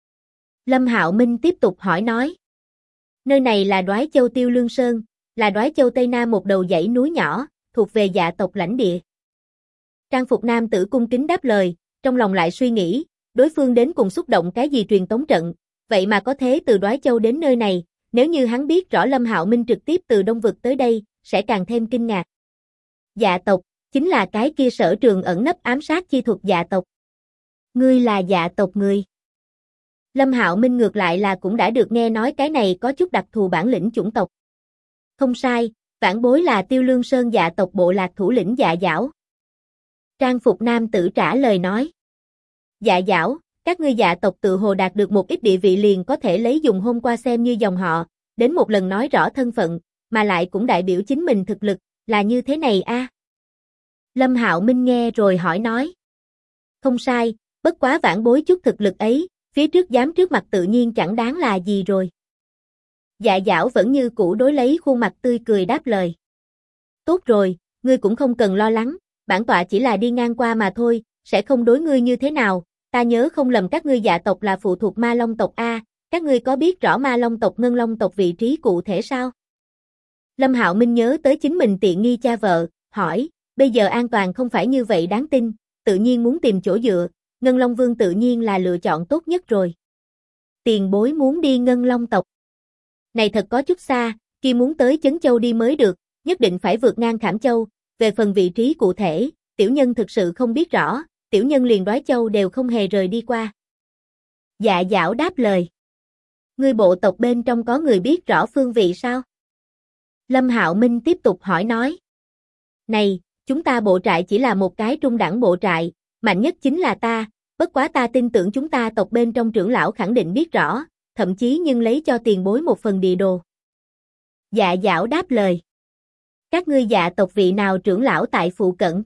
Speaker 1: Lâm Hạo Minh tiếp tục hỏi nói. Nơi này là Đoái Châu Tiêu Lương Sơn, là Đoái Châu Tây Nam một đầu dãy núi nhỏ, thuộc về Dạ tộc lãnh địa. Trang phục nam tử cung kính đáp lời, trong lòng lại suy nghĩ, đối phương đến cùng xúc động cái gì truyền tống trận, vậy mà có thế từ Đoái Châu đến nơi này, nếu như hắn biết rõ Lâm Hạo Minh trực tiếp từ Đông vực tới đây, sẽ càng thêm kinh ngạc. Dạ tộc, chính là cái kia sở trường ẩn nấp ám sát chi thuật Dạ tộc. Ngươi là Dạ tộc người. Lâm Hạo Minh ngược lại là cũng đã được nghe nói cái này có chút đặc thù bản lĩnh chủng tộc. Không sai, vãn bối là Tiêu Lương Sơn Dạ tộc bộ lạc thủ lĩnh Dạ Giảo. Trang phục nam tử trả lời nói. Dạ Giảo, các ngươi Dạ tộc tự hồ đạt được một ít địa vị liền có thể lấy dùng hôm qua xem như dòng họ, đến một lần nói rõ thân phận, mà lại cũng đại biểu chính mình thực lực, là như thế này a. Lâm Hạo Minh nghe rồi hỏi nói. Không sai, bất quá vãn bối chút thực lực ấy, phía trước dám trước mặt tự nhiên chẳng đáng là gì rồi. Dạ Giảo vẫn như cũ đối lấy khuôn mặt tươi cười đáp lời. Tốt rồi, ngươi cũng không cần lo lắng, bản tọa chỉ là đi ngang qua mà thôi, sẽ không đối ngươi như thế nào, ta nhớ không lầm các ngươi Dạ tộc là phụ thuộc Ma Long tộc a, các ngươi có biết rõ Ma Long tộc Ngân Long tộc vị trí cụ thể sao? Lâm Hạo Minh nhớ tới chính mình tiện nghi cha vợ, hỏi, bây giờ an toàn không phải như vậy đáng tin, tự nhiên muốn tìm chỗ dựa, Ngân Long Vương tự nhiên là lựa chọn tốt nhất rồi. Tiền bối muốn đi Ngân Long tộc. Này thật có chút xa, kia muốn tới Chấn Châu đi mới được, nhất định phải vượt ngang Khảm Châu, về phần vị trí cụ thể, tiểu nhân thực sự không biết rõ, tiểu nhân liền Đoái Châu đều không hề rời đi qua. Dạ Giảo đáp lời. Ngươi bộ tộc bên trong có người biết rõ phương vị sao? Lâm Hạo Minh tiếp tục hỏi nói. Này, chúng ta bộ trại chỉ là một cái trung đẳng bộ trại, mạnh nhất chính là ta, bất quá ta tin tưởng chúng ta tộc bên trong trưởng lão khẳng định biết rõ, thậm chí nhưng lấy cho tiền bối một phần địa đồ. Dạ Giảo đáp lời. Các ngươi Dạ tộc vị nào trưởng lão tại phụ cận?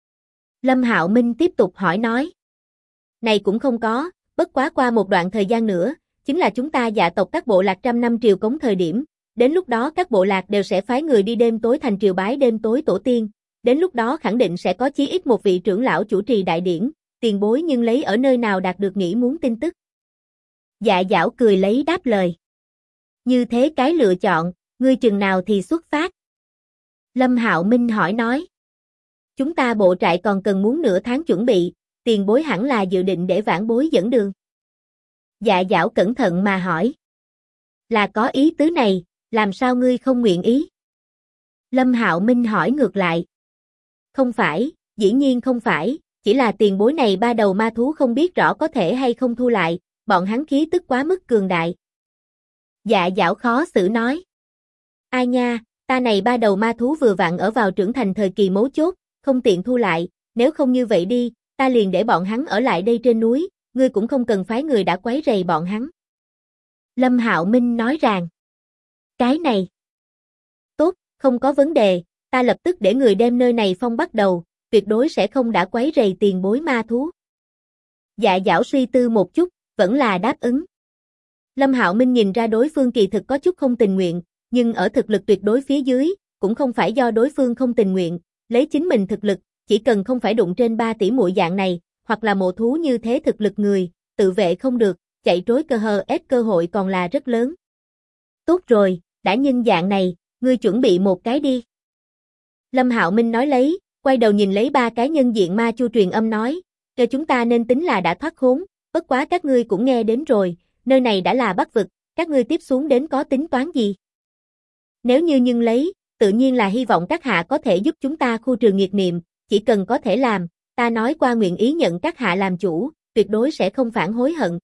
Speaker 1: Lâm Hạo Minh tiếp tục hỏi nói. Này cũng không có, bất quá qua một đoạn thời gian nữa, chính là chúng ta Dạ tộc các bộ lạc 100 năm triều cống thời điểm, đến lúc đó các bộ lạc đều sẽ phái người đi đêm tối thành triều bái đêm tối tổ tiên, đến lúc đó khẳng định sẽ có chí ít một vị trưởng lão chủ trì đại điển, tiền bối nhưng lấy ở nơi nào đạt được nghĩ muốn tin tức. Dạ Giảo cười lấy đáp lời. Như thế cái lựa chọn, ngươi chừng nào thì xuất phát? Lâm Hạo Minh hỏi nói. Chúng ta bộ trại còn cần muốn nửa tháng chuẩn bị, tiền bối hẳn là dự định để vãn bối dẫn đường. Dạ Giảo cẩn thận mà hỏi. Là có ý tứ này, làm sao ngươi không nguyện ý? Lâm Hạo Minh hỏi ngược lại. Không phải, dĩ nhiên không phải, chỉ là tiền bối này ba đầu ma thú không biết rõ có thể hay không thu lại, bọn hắn khí tức quá mức cường đại. Dạ Giảo khó xử nói. Ai nha, ta này ba đầu ma thú vừa vặn ở vào trưởng thành thời kỳ mấu chốt, không tiện thu lại, nếu không như vậy đi, ta liền để bọn hắn ở lại đây trên núi, ngươi cũng không cần phái người đã quấy rầy bọn hắn. Lâm Hạo Minh nói rằng. Cái này. Tốt, không có vấn đề, ta lập tức để người đem nơi này phong bắt đầu, tuyệt đối sẽ không đã quấy rầy tiền bối ma thú. Dạ Giảo suy tư một chút, vẫn là đáp ứng. Lâm Hạo Minh nhìn ra đối phương kỳ thực có chút không tình nguyện, nhưng ở thực lực tuyệt đối phía dưới, cũng không phải do đối phương không tình nguyện, lấy chính mình thực lực, chỉ cần không phải đụng trên 3 tỷ muội dạng này, hoặc là mộ thú như thế thực lực người, tự vệ không được, chạy trối cơ hội còn là rất lớn. Tốt rồi, đã nhân dạng này, ngươi chuẩn bị một cái đi. Lâm Hạo Minh nói lấy, quay đầu nhìn lấy 3 cái nhân diện ma chu truyền âm nói, cho chúng ta nên tính là đã thoát khốn, bất quá các ngươi cũng nghe đến rồi, nơi này đã là Bắc vực, các ngươi tiếp xuống đến có tính toán gì? Nếu như nhưng lấy, tự nhiên là hy vọng các hạ có thể giúp chúng ta khu trừ nghiệt niệm, chỉ cần có thể làm, ta nói qua nguyện ý nhận các hạ làm chủ, tuyệt đối sẽ không phản hối hận.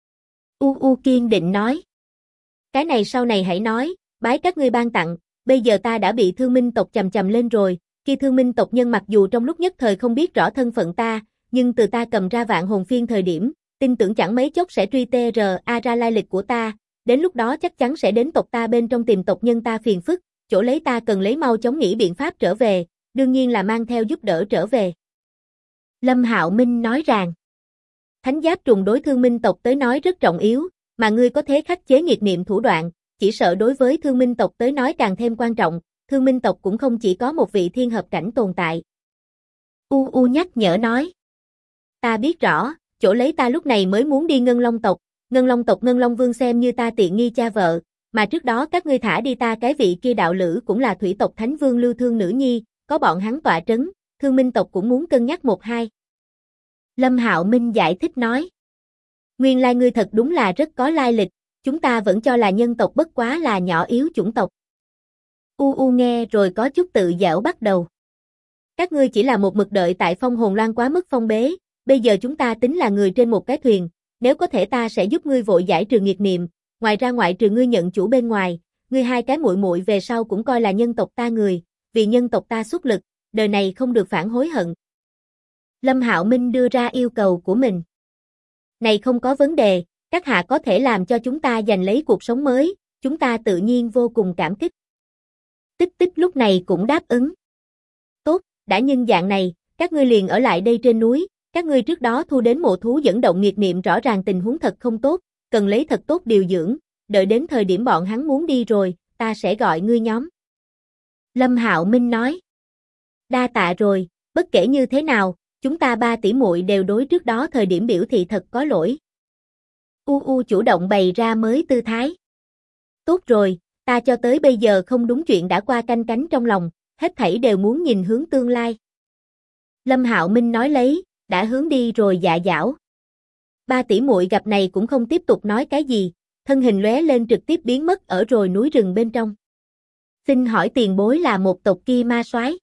Speaker 1: Kiên định nói. Cái này sau này hãy nói, bái các ngươi ban tặng, bây giờ ta đã bị Thương Minh tộc chầm chầm lên rồi, khi Thương Minh tộc nhân mặc dù trong lúc nhất thời không biết rõ thân phận ta, nhưng từ ta cầm ra Vạn Hồn Phiên thời điểm, tin tưởng chẳng mấy chốc sẽ truy ra lai lịch của ta, đến lúc đó chắc chắn sẽ đến tộc ta bên trong tìm tộc nhân ta phiền phức, chỗ lấy ta cần lấy mau chóng nghĩ biện pháp trở về, đương nhiên là mang theo giúp đỡ trở về. Lâm Hạo Minh nói rằng, thánh giáp trùng đối Thương Minh tộc tới nói rất trọng yếu, mà ngươi có thế khắc chế nghiệt niệm thủ đoạn, chỉ sợ đối với Thương Minh tộc tới nói càng thêm quan trọng, Thương Minh tộc cũng không chỉ có một vị thiên hợp cảnh tồn tại. Nhắc nhở nói, ta biết rõ, chỗ lấy ta lúc này mới muốn đi Ngân Long tộc Ngân Long Vương xem như ta tiện nghi cha vợ, mà trước đó các ngươi thả đi ta cái vị kia đạo lữ cũng là thủy tộc Thánh Vương Lưu Thương nữ nhi, có bọn hắn tọa trấn, Thương Minh tộc cũng muốn cân nhắc một hai. Lâm Hạo Minh giải thích nói, nguyên lai ngươi thật đúng là rất có lai lịch, chúng ta vẫn cho là nhân tộc bất quá là nhỏ yếu chủng tộc. Nghe rồi có chút tự giễu bắt đầu. Các ngươi chỉ là một mực đợi tại phong hồn loan quá mức phong bế, bây giờ chúng ta tính là người trên một cái thuyền, nếu có thể ta sẽ giúp ngươi vội giải trừ nghiệt niệm, ngoài ra ngoại trừ ngươi nhận chủ bên ngoài, ngươi 2 cái muội muội về sau cũng coi là nhân tộc ta người, vì nhân tộc ta xuất lực, đời này không được phản hối hận. Lâm Hạo Minh đưa ra yêu cầu của mình. Này không có vấn đề, các hạ có thể làm cho chúng ta giành lấy cuộc sống mới, chúng ta tự nhiên vô cùng cảm kích. Tích Tích lúc này cũng đáp ứng. Tốt, đã nhân dạng này, các ngươi liền ở lại đây trên núi, các ngươi trước đó thu đến mộ thú dẫn động nghiệt niệm rõ ràng tình huống thật không tốt, cần lấy thật tốt điều dưỡng, đợi đến thời điểm bọn hắn muốn đi rồi, ta sẽ gọi ngươi nhóm. Lâm Hạo Minh nói. Đa tạ rồi, Bất kể như thế nào, chúng ta ba tỷ muội đều đối trước đó thời điểm biểu thị thật có lỗi. Chủ động bày ra mới tư thái. Tốt rồi, ta cho tới bây giờ không đúng chuyện đã qua canh cánh trong lòng, hết thảy đều muốn nhìn hướng tương lai. Lâm Hạo Minh nói lấy, đã hướng đi rồi dạ dảo. Ba tỷ muội gặp này cũng không tiếp tục nói cái gì, thân hình lóe lên trực tiếp biến mất ở rồi núi rừng bên trong. Xin hỏi tiền bối là một tộc kia ma soái.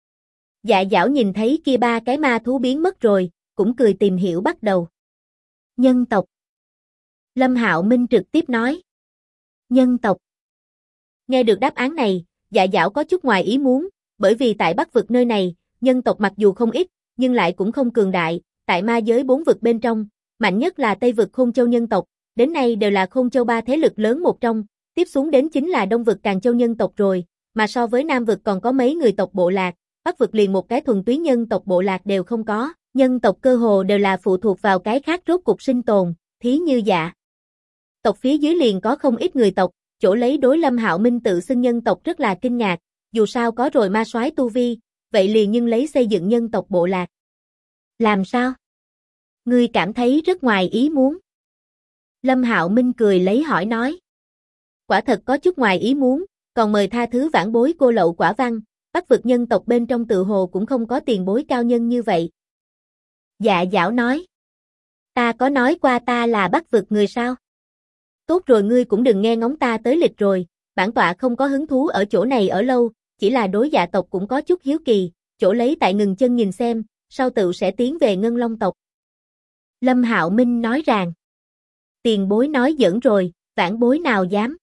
Speaker 1: Dạ dảo nhìn thấy kia ba cái ma thú biến mất rồi, cũng cười tìm hiểu bắt đầu. Nhân tộc. Lâm Hạo Minh trực tiếp nói. Nhân tộc. Nghe được đáp án này, dạ dảo có chút ngoài ý muốn, bởi vì tại Bắc vực nơi này, nhân tộc mặc dù không ít, nhưng lại cũng không cường đại, tại ma giới 4 vực bên trong, mạnh nhất là Tây vực Khôn Châu nhân tộc, đến nay đều là Khôn Châu ba thế lực lớn một trong, tiếp xuống đến chính là Đông vực Càn Châu nhân tộc rồi, mà so với Nam vực còn có mấy người tộc bộ lạc, Bắc vực liền một cái thuần túy nhân tộc bộ lạc đều không có, nhân tộc cơ hồ đều là phụ thuộc vào cái khác rốt cục sinh tồn, thí như dạ. Tộc phía dưới liền có không ít người tộc, chỗ lấy đối Lâm Hạo Minh tự xưng nhân tộc rất là kinh ngạc, dù sao có rồi ma soái tu vi, vậy liền nhưng lấy xây dựng nhân tộc bộ lạc. Làm sao? Ngươi cảm thấy rất ngoài ý muốn. Lâm Hạo Minh cười lấy hỏi nói. Quả thật có chút ngoài ý muốn, còn mời tha thứ vãn bối cô lậu quả văn, Bắc vực nhân tộc bên trong tự hồ cũng không có tiền bối cao nhân như vậy. Dạ dảo nói. Ta có nói qua ta là Bắc vực người sao? Tốt rồi ngươi cũng đừng nghe ngóng ta tới lịch rồi, bản tọa không có hứng thú ở chỗ này ở lâu, chỉ là đối dạ tộc cũng có chút hiếu kỳ, chỗ lấy tại ngừng chân nhìn xem, sau tự sẽ tiến về Ngân Long tộc. Lâm Hạo Minh nói rằng, tiền bối nói giỡn rồi, vãn bối nào dám.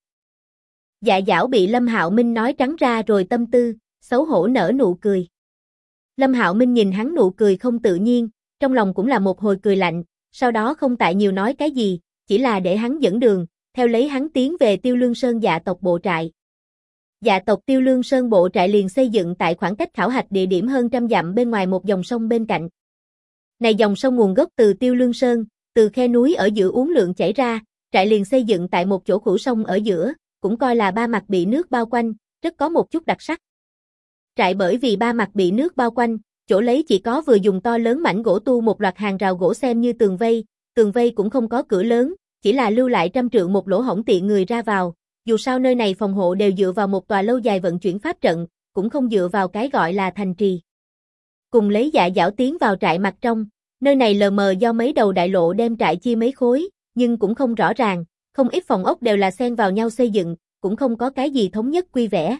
Speaker 1: Dạ dảo bị Lâm Hạo Minh nói trắng ra rồi tâm tư, xấu hổ nở nụ cười. Lâm Hạo Minh nhìn hắn nụ cười không tự nhiên, trong lòng cũng là một hồi cười lạnh, sau đó không tại nhiều nói cái gì, chỉ là để hắn dẫn đường, theo lấy hắn tiến về Tiêu Lương Sơn dạ tộc bộ trại. Dạ tộc Tiêu Lương Sơn bộ trại liền xây dựng tại khoảng cách khảo hạch địa điểm hơn 100 dặm bên ngoài một dòng sông bên cạnh. Này dòng sông nguồn gốc từ Tiêu Lương Sơn, từ khe núi ở giữa uốn lượn chảy ra, trại liền xây dựng tại một chỗ khủ sông ở giữa, cũng coi là ba mặt bị nước bao quanh, rất có một chút đặc sắc. Trại bởi vì ba mặt bị nước bao quanh, chỗ lấy chỉ có vừa dùng to lớn mảnh gỗ tu một loạt hàng rào gỗ xem như tường vây cũng không có cửa lớn, chỉ là lưu lại 100 trượng một lỗ hổng tiện người ra vào, dù sao nơi này phòng hộ đều dựa vào một tòa lâu dài vận chuyển pháp trận, cũng không dựa vào cái gọi là thành trì. Cùng lấy dạ dảo tiến vào trại mặt trong, nơi này lờ mờ do mấy đầu đại lộ đem trại chia mấy khối, nhưng cũng không rõ ràng, không ít phòng ốc đều là xen vào nhau xây dựng, cũng không có cái gì thống nhất quy vẽ.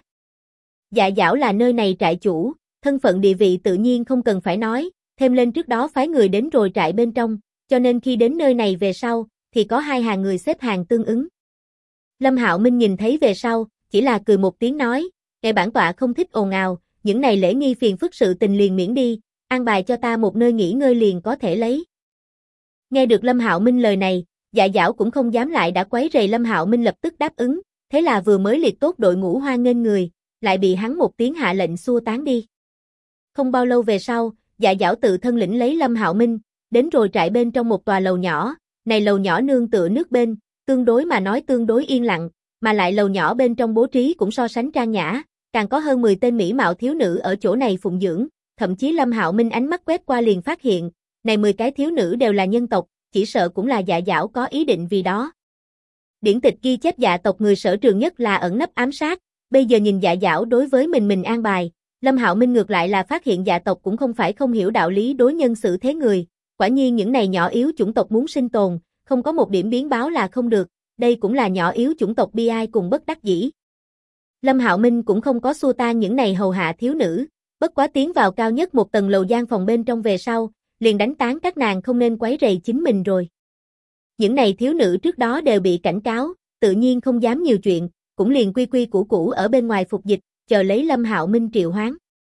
Speaker 1: Dạ dảo là nơi này trại chủ, thân phận địa vị tự nhiên không cần phải nói, thêm lên trước đó phái người đến rồi trại bên trong, cho nên khi đến nơi này về sau, thì có 2 hàng người xếp hàng tương ứng. Lâm Hạo Minh nhìn thấy về sau, chỉ là cười một tiếng nói, "Ngài bản tọa không thích ồn ào, những này lễ nghi phiền phức sự tình liền miễn đi, an bài cho ta một nơi nghỉ ngơi liền có thể lấy." Nghe được Lâm Hạo Minh lời này, dạ dảo cũng không dám lại đã quấy rầy Lâm Hạo Minh lập tức đáp ứng, thế là vừa mới liệt tốt đội ngũ hoan nghênh người, lại bị hắn một tiếng hạ lệnh xua tán đi. Không bao lâu về sau, dạ dảo tự thân lĩnh lấy Lâm Hạo Minh, đến rồi trại bên trong một tòa lầu nhỏ, này lầu nhỏ nương tựa nước bên, tương đối mà nói tương đối yên lặng, mà lại lầu nhỏ bên trong bố trí cũng so sánh trang nhã, càng có hơn 10 tên mỹ mạo thiếu nữ ở chỗ này phụng dưỡng, thậm chí Lâm Hạo Minh ánh mắt quét qua liền phát hiện, này 10 cái thiếu nữ đều là nhân tộc, chỉ sợ cũng là dạ dảo có ý định vì đó. Điển tịch ghi chép dạ tộc người sở trường nhất là ẩn nấp ám sát, bây giờ nhìn dạ dảo đối với mình an bài, Lâm Hạo Minh ngược lại là phát hiện dạ tộc cũng không phải không hiểu đạo lý đối nhân xử thế người, quả nhiên những này nhỏ yếu chủng tộc muốn sinh tồn, không có một điểm biến báo là không được, đây cũng là nhỏ yếu chủng tộc bi ai cùng bất đắc dĩ. Lâm Hạo Minh cũng không có xua tan những này hầu hạ thiếu nữ, bất quá tiến vào cao nhất một tầng lầu gian phòng bên trong về sau, liền đánh tán các nàng không nên quấy rầy chính mình rồi. Những này thiếu nữ trước đó đều bị cảnh cáo, tự nhiên không dám nhiều chuyện, cũng liền quy quy củ củ ở bên ngoài phục dịch, chờ lấy Lâm Hạo Minh triệu hoán.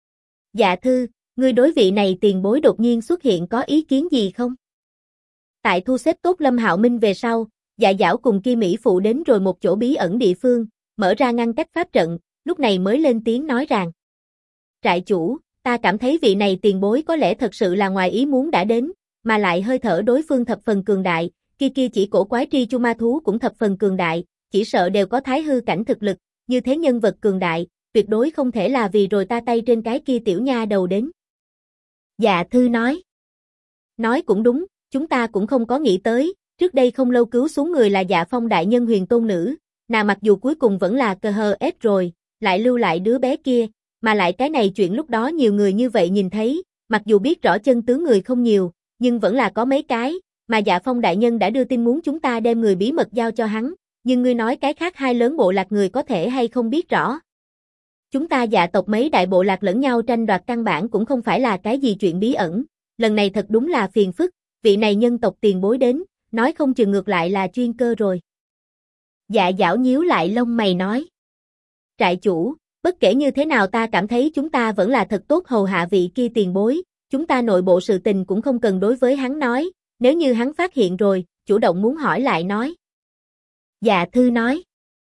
Speaker 1: Dạ thư, ngươi đối vị này tiền bối đột nhiên xuất hiện có ý kiến gì không? Tại thu xếp tốt Lâm Hạo Minh về sau, dạ dảo cùng Ki Mỹ Phụ đến rồi một chỗ bí ẩn địa phương, mở ra ngăn cách pháp trận, lúc này mới lên tiếng nói rằng. Trại chủ, ta cảm thấy vị này tiền bối có lẽ thật sự là ngoài ý muốn đã đến, mà lại hơi thở đối phương thập phần cường đại, kia chỉ cổ quái tri chu ma thú cũng thập phần cường đại, chỉ sợ đều có thái hư cảnh thực lực, như thế nhân vật cường đại, tuyệt đối không thể là vì rồi ta tay trên cái kia tiểu nha đầu đến. Dạ Thư nói. Nói cũng đúng, chúng ta cũng không có nghĩ tới, trước đây không lâu cứu xuống người là Dạ Phong đại nhân Huyền tôn nữ, nàng mặc dù cuối cùng vẫn là KHS rồi, lại lưu lại đứa bé kia, mà lại cái này chuyện lúc đó nhiều người như vậy nhìn thấy, mặc dù biết rõ chân tướng người không nhiều, nhưng vẫn là có mấy cái, mà Dạ Phong đại nhân đã đưa tin muốn chúng ta đem người bí mật giao cho hắn, nhưng ngươi nói cái khác hai lớn bộ lạc người có thể hay không biết rõ. Chúng ta Dạ tộc mấy đại bộ lạc lẫn nhau tranh đoạt căn bản cũng không phải là cái gì chuyện bí ẩn, lần này thật đúng là phiền phức, vị này nhân tộc tiền bối đến, nói không chừng ngược lại là chuyên cơ rồi. Dạ Giảo nhíu lại lông mày nói. Trại chủ, bất kể như thế nào ta cảm thấy chúng ta vẫn là thật tốt hầu hạ vị kia tiền bối, chúng ta nội bộ sự tình cũng không cần đối với hắn nói, nếu như hắn phát hiện rồi, chủ động muốn hỏi lại nói. Dạ Thư nói.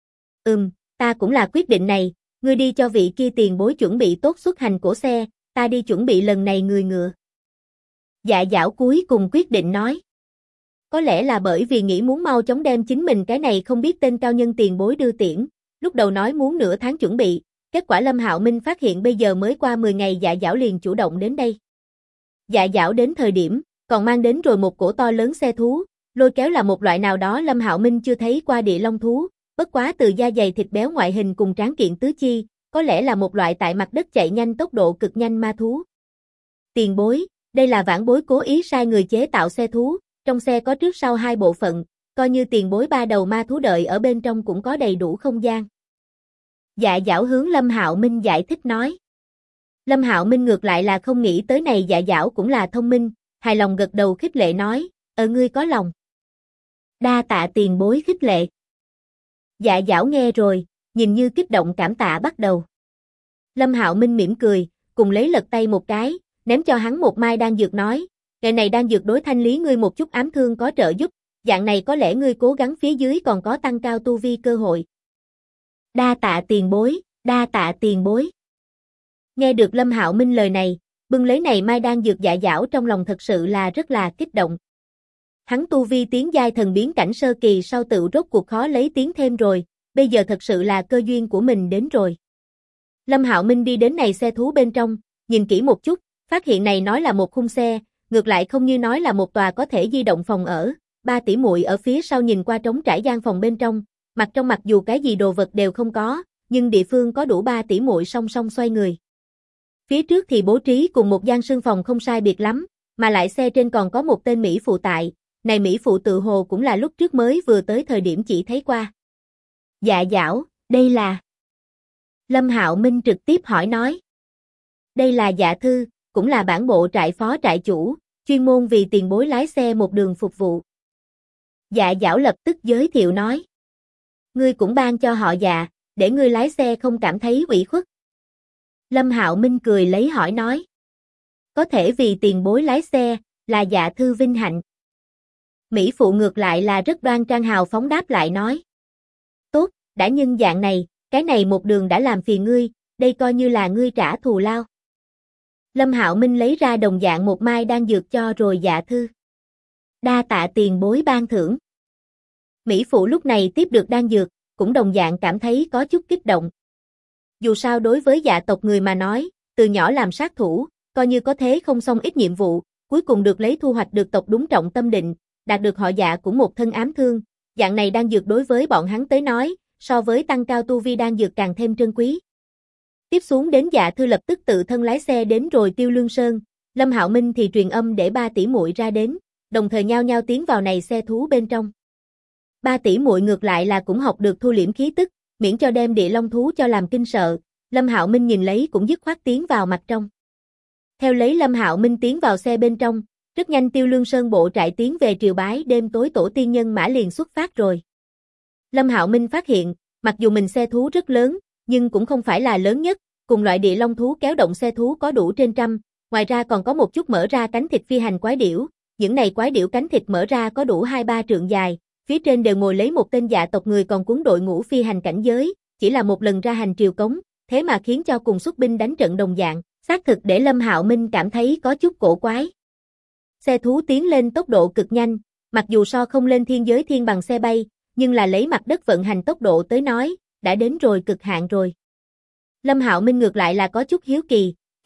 Speaker 1: Ta cũng là quyết định này, ngươi đi cho vị kia tiền bối chuẩn bị tốt xuất hành cổ xe, ta đi chuẩn bị lần này người ngựa. Dạ Giảo cuối cùng quyết định nói. Có lẽ là bởi vì nghĩ muốn mau chóng đem chính mình cái này không biết tên cao nhân tiền bối đưa tiễn, lúc đầu nói muốn nửa tháng chuẩn bị, kết quả Lâm Hạo Minh phát hiện bây giờ mới qua 10 ngày Dạ Giảo liền chủ động đến đây. Dạ Giảo đến thời điểm, còn mang đến rồi một cổ to lớn xe thú, lôi kéo là một loại nào đó Lâm Hạo Minh chưa thấy qua địa long thú, bất quá từ da dày thịt béo ngoại hình cùng tráng kiện tứ chi, có lẽ là một loại tại mặt đất chạy nhanh tốc độ cực nhanh ma thú. Tiền bối, đây là vãn bối cố ý sai người chế tạo xe thú, trong xe có trước sau hai bộ phận, coi như tiền bối ba đầu ma thú đợi ở bên trong cũng có đầy đủ không gian. Dạ Giảo hướng Lâm Hạo Minh giải thích nói. Lâm Hạo Minh ngược lại là không nghĩ tới này Dạ Giảo cũng là thông minh, hài lòng gật đầu khích lệ nói, ngươi có lòng. Đa tạ tiền bối khích lệ. Dạ Giảo nghe rồi, nhìn như kích động cảm tạ bắt đầu. Lâm Hạo Minh mỉm cười, cùng lấy lật tay một cái, ném cho hắn một mai đan dược nói, ngày này đan dược đối thanh lý ngươi một chút ám thương có trợ giúp, dạng này có lẽ ngươi cố gắng phía dưới còn có tăng cao tu vi cơ hội. Đa tạ tiền bối, đa tạ tiền bối. Nghe được Lâm Hạo Minh lời này, bưng lấy này mai đan dược Dạ Giảo trong lòng thật sự là rất là kích động. Hắn tu vi tiến giai thần biến cảnh sơ kỳ sau tự rốt cuộc khó lấy tiến thêm rồi, bây giờ thật sự là cơ duyên của mình đến rồi. Lâm Hạo Minh đi đến này xe thú bên trong, nhìn kỹ một chút, phát hiện này nói là một khung xe, ngược lại không như nói là một tòa có thể di động phòng ở. Ba tỷ muội ở phía sau nhìn qua trống trải gian phòng bên trong, mặt trong mặc dù cái gì đồ vật đều không có, nhưng địa phương có đủ ba tỷ muội song song xoay người. Phía trước thì bố trí cùng một gian sương phòng không sai biệt lắm, mà lại xe trên còn có một tên mỹ phụ tại, này mỹ phụ tự hồ cũng là lúc trước mới vừa tới thời điểm chỉ thấy qua. Dạ Giảo, đây là... Lâm Hạo Minh trực tiếp hỏi nói. Đây là Dạ Thư, cũng là bản bộ trại phó trại chủ, chuyên môn vì tiền bối lái xe một đường phục vụ. Dạ Giảo lập tức giới thiệu nói. Ngươi cũng ban cho họ Dạ, để ngươi lái xe không cảm thấy ủy khuất. Lâm Hạo Minh cười lấy hỏi nói. Có thể vì tiền bối lái xe, là Dạ Thư vinh hạnh. Mỹ phụ ngược lại là rất đoan trang hào phóng đáp lại nói. Tốt, đã nhân dạng này, cái này một đường đã làm phiền ngươi, đây coi như là ngươi trả thù lao. Lâm Hạo Minh lấy ra đồng dạng một mai đan dược cho rồi Dạ Thư. Đa tạ tiền bối ban thưởng. Mỹ phụ lúc này tiếp được đan dược, cũng đồng dạng cảm thấy có chút kích động. Dù sao đối với Dạ tộc người mà nói, từ nhỏ làm sát thủ, coi như có thế không xong ít nhiệm vụ, cuối cùng được lấy thu hoạch được tộc đúng trọng tâm định, đạt được họ Dạ cũng một thân ám thương, dạng này đan dược đối với bọn hắn tới nói, so với tăng cao tu vi đan dược càng thêm trân quý. Tiếp xuống đến Dạ Thư lập tức tự thân lái xe đến rồi Tiêu Lương Sơn, Lâm Hạo Minh thì truyền âm để ba tỷ muội ra đến, đồng thời nhao nhao tiến vào này xe thú bên trong. Ba tỷ muội ngược lại là cũng học được thu liễm khí tức, miễn cho đem địa long thú cho làm kinh sợ, Lâm Hạo Minh nhìn lấy cũng dứt khoát tiến vào mặt trong. Theo lấy Lâm Hạo Minh tiến vào xe bên trong, rất nhanh Tiêu Lương Sơn bộ trại tiến về triều bái đêm tối tổ tiên nhân mã liền xuất phát rồi. Lâm Hạo Minh phát hiện, mặc dù mình xe thú rất lớn, nhưng cũng không phải là lớn nhất, cùng loại địa long thú kéo động xe thú có đủ trên trăm, ngoài ra còn có một chút mở ra cánh thịt phi hành quái điểu, những này quái điểu cánh thịt mở ra có đủ 2-3 trượng dài, phía trên đều ngồi lấy một tên Dạ tộc người còn cuốn đội ngũ phi hành cảnh giới, chỉ là một lần ra hành triều cống, thế mà khiến cho cùng xuất binh đánh trận đồng dạng, xác thực để Lâm Hạo Minh cảm thấy có chút cổ quái. Xe thú tiến lên tốc độ cực nhanh, mặc dù so không lên thiên giới thiên bằng xe bay, nhưng là lấy mặt đất vận hành tốc độ tới nói, đã đến rồi cực hạn rồi. Lâm Hạo Minh ngược lại là có chút hiếu kỳ,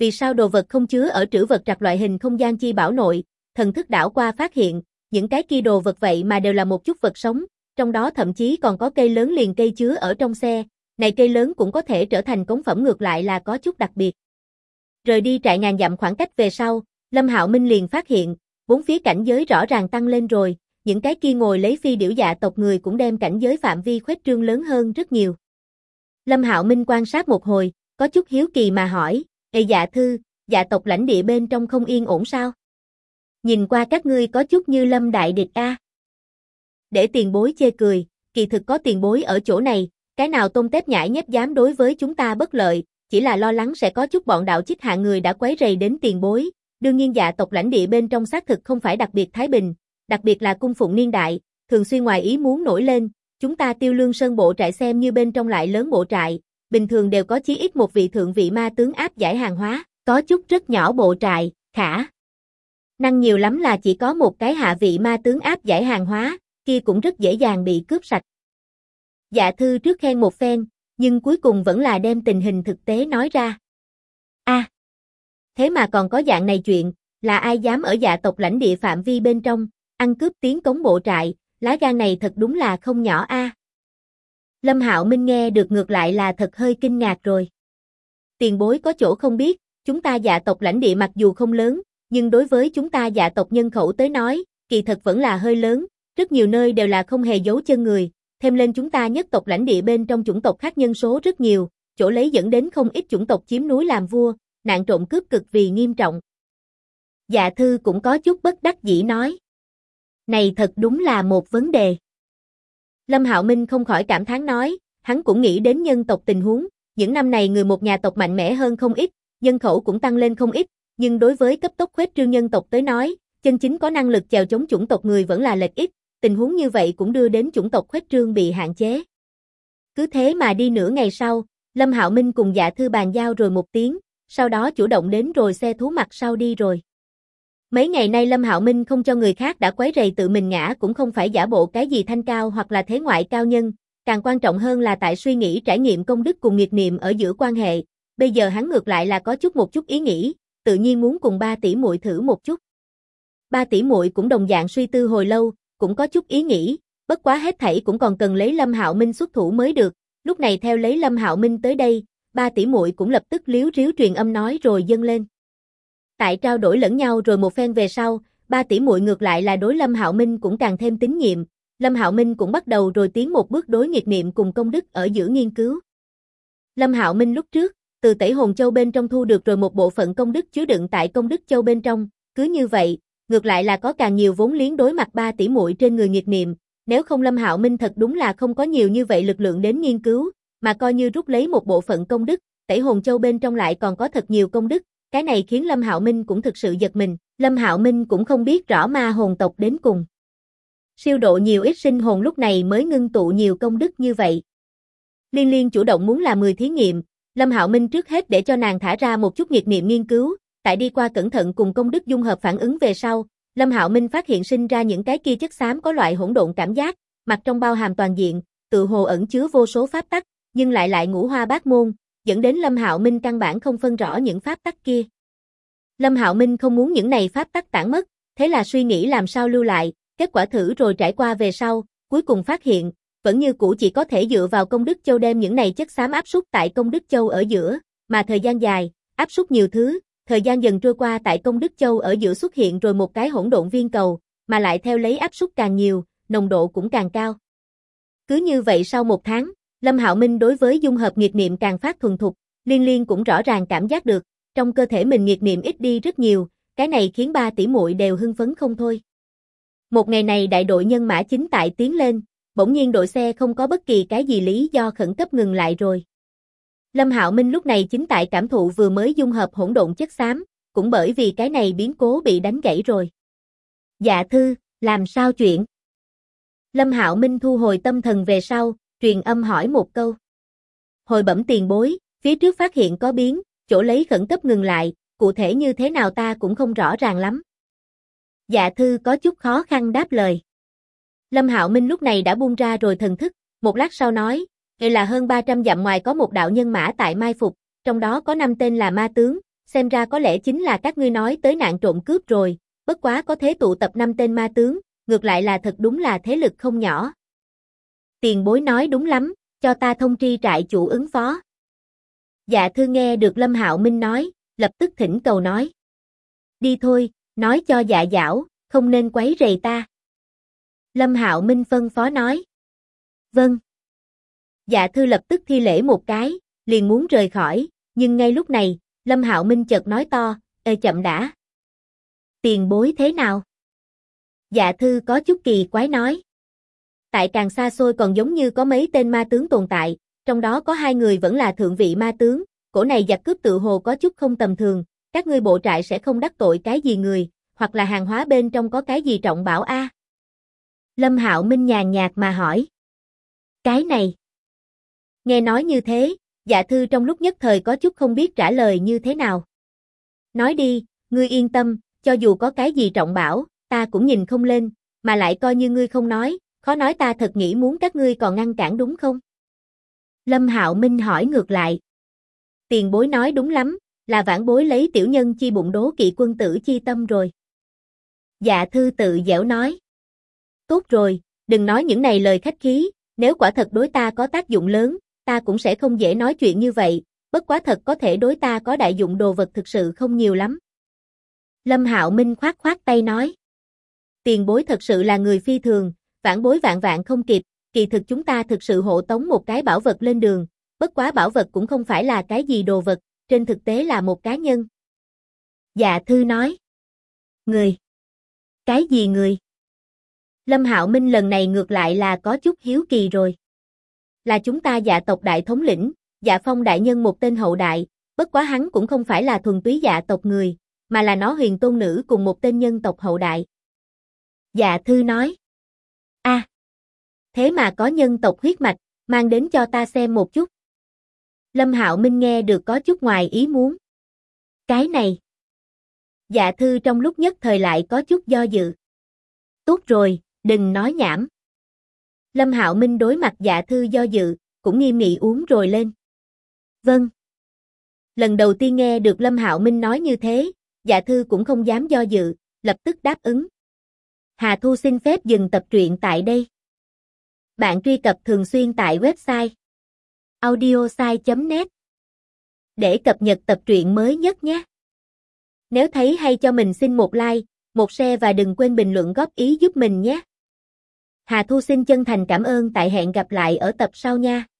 Speaker 1: Vì sao đồ vật không chứa ở trữ vật trặc loại hình không gian chi bảo nội, thần thức đảo qua phát hiện, những cái kia đồ vật vậy mà đều là một chút vật sống, trong đó thậm chí còn có cây lớn liền cây chứa ở trong xe, này cây lớn cũng có thể trở thành cống phẩm ngược lại là có chút đặc biệt. Rời đi trại ngàn dặm khoảng cách về sau, Lâm Hạo Minh liền phát hiện, bốn phía cảnh giới rõ ràng tăng lên rồi, những cái kia ngồi lấy phi điểu dạ tộc người cũng đem cảnh giới phạm vi khuếch trương lớn hơn rất nhiều. Lâm Hạo Minh quan sát một hồi, có chút hiếu kỳ mà hỏi, "Ê Dạ Thư, dạ tộc lãnh địa bên trong không yên ổn sao? Nhìn qua các ngươi có chút như Lâm đại địch a." Để tiền bối chê cười, kỳ thực có tiền bối ở chỗ này, cái nào tôm tép nhãi nhép dám đối với chúng ta bất lợi, chỉ là lo lắng sẽ có chút bọn đạo chích hạng người đã quấy rầy đến tiền bối. Đương nhiên dạ tộc lãnh địa bên trong xác thực không phải đặc biệt thái bình, đặc biệt là cung phụng niên đại, thường xuyên ngoài ý muốn nổi lên, chúng ta Tiêu Lương Sơn bộ trại xem như bên trong lại lớn bộ trại, bình thường đều có chí ít một vị thượng vị ma tướng áp giải hàng hóa, có chút rất nhỏ bộ trại, khả năng nhiều lắm là chỉ có một cái hạ vị ma tướng áp giải hàng hóa, kia cũng rất dễ dàng bị cướp sạch. Dạ Thư trước khen một phen, nhưng cuối cùng vẫn là đem tình hình thực tế nói ra. Thế mà còn có dạng này chuyện, là ai dám ở dạ tộc lãnh địa phạm vi bên trong, ăn cướp tiến cống bộ trại, lá gan này thật đúng là không nhỏ a. Lâm Hạo Minh nghe được ngược lại là thật hơi kinh ngạc rồi. Tiền bối có chỗ không biết, chúng ta dạ tộc lãnh địa mặc dù không lớn, nhưng đối với chúng ta dạ tộc nhân khẩu tới nói, kỳ thật vẫn là hơi lớn, rất nhiều nơi đều là không hề giấu chân người, thêm lên chúng ta nhất tộc lãnh địa bên trong chủng tộc khác nhân số rất nhiều, chỗ lấy dẫn đến không ít chủng tộc chiếm núi làm vua, nạn trộm cướp cực vì nghiêm trọng. Dạ Thư cũng có chút bất đắc dĩ nói. Này thật đúng là một vấn đề. Lâm Hạo Minh không khỏi cảm thán nói, hắn cũng nghĩ đến nhân tộc tình huống, những năm này người một nhà tộc mạnh mẽ hơn không ít, nhân khẩu cũng tăng lên không ít, nhưng đối với cấp tốc khuếch trương nhân tộc tới nói, chân chính có năng lực chèo chống chủng tộc người vẫn là lệch ít, tình huống như vậy cũng đưa đến chủng tộc khuếch trương bị hạn chế. Cứ thế mà đi nửa ngày sau, Lâm Hạo Minh cùng Dạ Thư bàn giao rồi một tiếng, sau đó chủ động đến rồi xe thú mặt sau đi rồi. Mấy ngày nay Lâm Hạo Minh không cho người khác đã quấy rầy tự mình ngã cũng không phải giả bộ cái gì thanh cao hoặc là thế ngoại cao nhân, càng quan trọng hơn là tại suy nghĩ trải nghiệm công đức cùng nghiệt niệm ở giữa quan hệ, bây giờ hắn ngược lại là có một chút ý nghĩ, tự nhiên muốn cùng ba tỷ muội thử một chút. Ba tỷ muội cũng đồng dạng suy tư hồi lâu, cũng có chút ý nghĩ, bất quá hết thảy cũng còn cần lấy Lâm Hạo Minh xuất thủ mới được, lúc này theo lấy Lâm Hạo Minh tới đây, ba tỷ muội cũng lập tức líu ríu truyền âm nói rồi dâng lên. Tại trao đổi lẫn nhau rồi một phen về sau, ba tỷ muội ngược lại là đối Lâm Hạo Minh cũng càng thêm tín nhiệm, Lâm Hạo Minh cũng bắt đầu rồi tiến một bước đối nghiệt niệm cùng công đức ở giữa nghiên cứu. Lâm Hạo Minh lúc trước, từ Tẩy Hồn Châu bên trong thu được rồi một bộ phận công đức chứa đựng tại công đức châu bên trong, cứ như vậy, ngược lại là có càng nhiều vốn liếng đối mặt ba tỷ muội trên người nghiệt niệm, nếu không Lâm Hạo Minh thật đúng là không có nhiều như vậy lực lượng đến nghiên cứu, mà coi như rút lấy một bộ phận công đức, Tẩy Hồn Châu bên trong lại còn có thật nhiều công đức, cái này khiến Lâm Hạo Minh cũng thực sự giật mình, Lâm Hạo Minh cũng không biết rõ ma hồn tộc đến cùng siêu độ nhiều ít sinh hồn lúc này mới ngưng tụ nhiều công đức như vậy. Liên Liên chủ động muốn làm 10 thí nghiệm, Lâm Hạo Minh trước hết để cho nàng thả ra một chút nghiệt niệm nghiên cứu, tại đi qua cẩn thận cùng công đức dung hợp phản ứng về sau, Lâm Hạo Minh phát hiện sinh ra những cái kia chất xám có loại hỗn độn cảm giác, mặt trong bao hàm toàn diện, tự hồ ẩn chứa vô số pháp tắc, nhưng lại ngũ hoa bát môn, dẫn đến Lâm Hạo Minh căn bản không phân rõ những pháp tắc kia. Lâm Hạo Minh không muốn những này pháp tắc tản mất, thế là suy nghĩ làm sao lưu lại, kết quả thử rồi trải qua về sau, cuối cùng phát hiện, vẫn như cũ chỉ có thể dựa vào công đức châu đem những này chất xám áp suất tại công đức châu ở giữa, mà thời gian dài, áp suất nhiều thứ, thời gian dần trôi qua tại công đức châu ở giữa xuất hiện rồi một cái hỗn độn viên cầu, mà lại theo lấy áp suất càng nhiều, nồng độ cũng càng cao. Cứ như vậy sau một tháng, Lâm Hạo Minh đối với dung hợp nghiệt niệm càng phát thuần thục, Liên Liên cũng rõ ràng cảm giác được, trong cơ thể mình nghiệt niệm ít đi rất nhiều, cái này khiến ba tỷ muội đều hưng phấn không thôi. Một ngày này đại đội nhân mã chính tại tiến lên, bỗng nhiên đội xe không có bất kỳ cái gì lý do khẩn cấp ngừng lại rồi. Lâm Hạo Minh lúc này chính tại cảm thụ vừa mới dung hợp hỗn độn chất xám, cũng bởi vì cái này biến cố bị đánh gãy rồi. Dạ Thư, làm sao chuyện? Lâm Hạo Minh thu hồi tâm thần về sau, truyền âm hỏi một câu. Hồi bẩm tiền bối, phía trước phát hiện có biến, chỗ lấy khẩn cấp ngừng lại, cụ thể như thế nào ta cũng không rõ ràng lắm. Dạ Thư có chút khó khăn đáp lời. Lâm Hạo Minh lúc này đã buông ra rồi thần thức, một lát sau nói, đây là hơn 300 dặm ngoài có một đạo nhân mã tại mai phục, trong đó có 5 tên là ma tướng, xem ra có lẽ chính là các ngươi nói tới nạn trộm cướp rồi, bất quá có thế tụ tập 5 tên ma tướng, ngược lại là thật đúng là thế lực không nhỏ. Tiền bối nói đúng lắm, cho ta thông tri trại chủ ứng phó. Dạ Thư nghe được Lâm Hạo Minh nói, lập tức thỉnh cầu nói. Đi thôi, nói cho Dạ Giảo, không nên quấy rầy ta. Lâm Hạo Minh phân phó nói. Vâng. Dạ Thư lập tức thi lễ một cái, liền muốn rời khỏi, nhưng ngay lúc này, Lâm Hạo Minh chợt nói to, ê chậm đã. Tiền bối thế nào? Dạ Thư có chút kỳ quái nói. Tại càng xa xôi còn giống như có mấy tên ma tướng tồn tại, trong đó có 2 người vẫn là thượng vị ma tướng, cổ này giặc cướp tự hồ có chút không tầm thường, các ngươi bộ trại sẽ không đắc tội cái gì người, hoặc là hàng hóa bên trong có cái gì trọng bảo a? Lâm Hạo Minh nhàn nhạt mà hỏi. Cái này. Nghe nói như thế, Dạ Thư trong lúc nhất thời có chút không biết trả lời như thế nào. Nói đi, ngươi yên tâm, cho dù có cái gì trọng bảo, ta cũng nhìn không lên, mà lại coi như ngươi không nói, khó nói ta thật nghĩ muốn các ngươi còn ngăn cản đúng không? Lâm Hạo Minh hỏi ngược lại. Tiền bối nói đúng lắm, là vãn bối lấy tiểu nhân chi bụng đố kỵ quân tử chi tâm rồi. Dạ Thư tự giễu nói. Tốt rồi, đừng nói những này lời khách khí, nếu quả thật đối ta có tác dụng lớn, ta cũng sẽ không dễ nói chuyện như vậy, bất quá thật có thể đối ta có đại dụng đồ vật thực sự không nhiều lắm. Lâm Hạo Minh khoát khoát tay nói. Tiền bối thật sự là người phi thường, vãn bối vạn vạn không kịp, kỳ thực chúng ta thực sự hộ tống một cái bảo vật lên đường, bất quá bảo vật cũng không phải là cái gì đồ vật, trên thực tế là một cá nhân. Dạ Thư nói. Người? Cái gì người? Lâm Hạo Minh lần này ngược lại là có chút hiếu kỳ rồi. Là chúng ta Dạ tộc đại thống lĩnh, Dạ Phong đại nhân một tên hậu đại, bất quá hắn cũng không phải là thuần túy Dạ tộc người, mà là nó huyền tôn nữ cùng một tên nhân tộc hậu đại. Dạ Thư nói. A, thế mà có nhân tộc huyết mạch, mang đến cho ta xem một chút. Lâm Hạo Minh nghe được có chút ngoài ý muốn. Cái này. Dạ Thư trong lúc nhất thời lại có chút do dự. Tốt rồi, đừng nói nhảm. Lâm Hạo Minh đối mặt Dạ Thư do dự, cũng nghiêm nghị uống rồi lên. Vâng. Lần đầu tiên nghe được Lâm Hạo Minh nói như thế, Dạ Thư cũng không dám do dự, lập tức đáp ứng. Hà Thu xin phép dừng tập truyện tại đây. Bạn truy cập thường xuyên tại website audiosai.net để cập nhật tập truyện mới nhất nhé. Nếu thấy hay cho mình xin một like, một share và đừng quên bình luận góp ý giúp mình nhé. Hà Thu xin chân thành cảm ơn, tại hẹn gặp lại ở tập sau nha.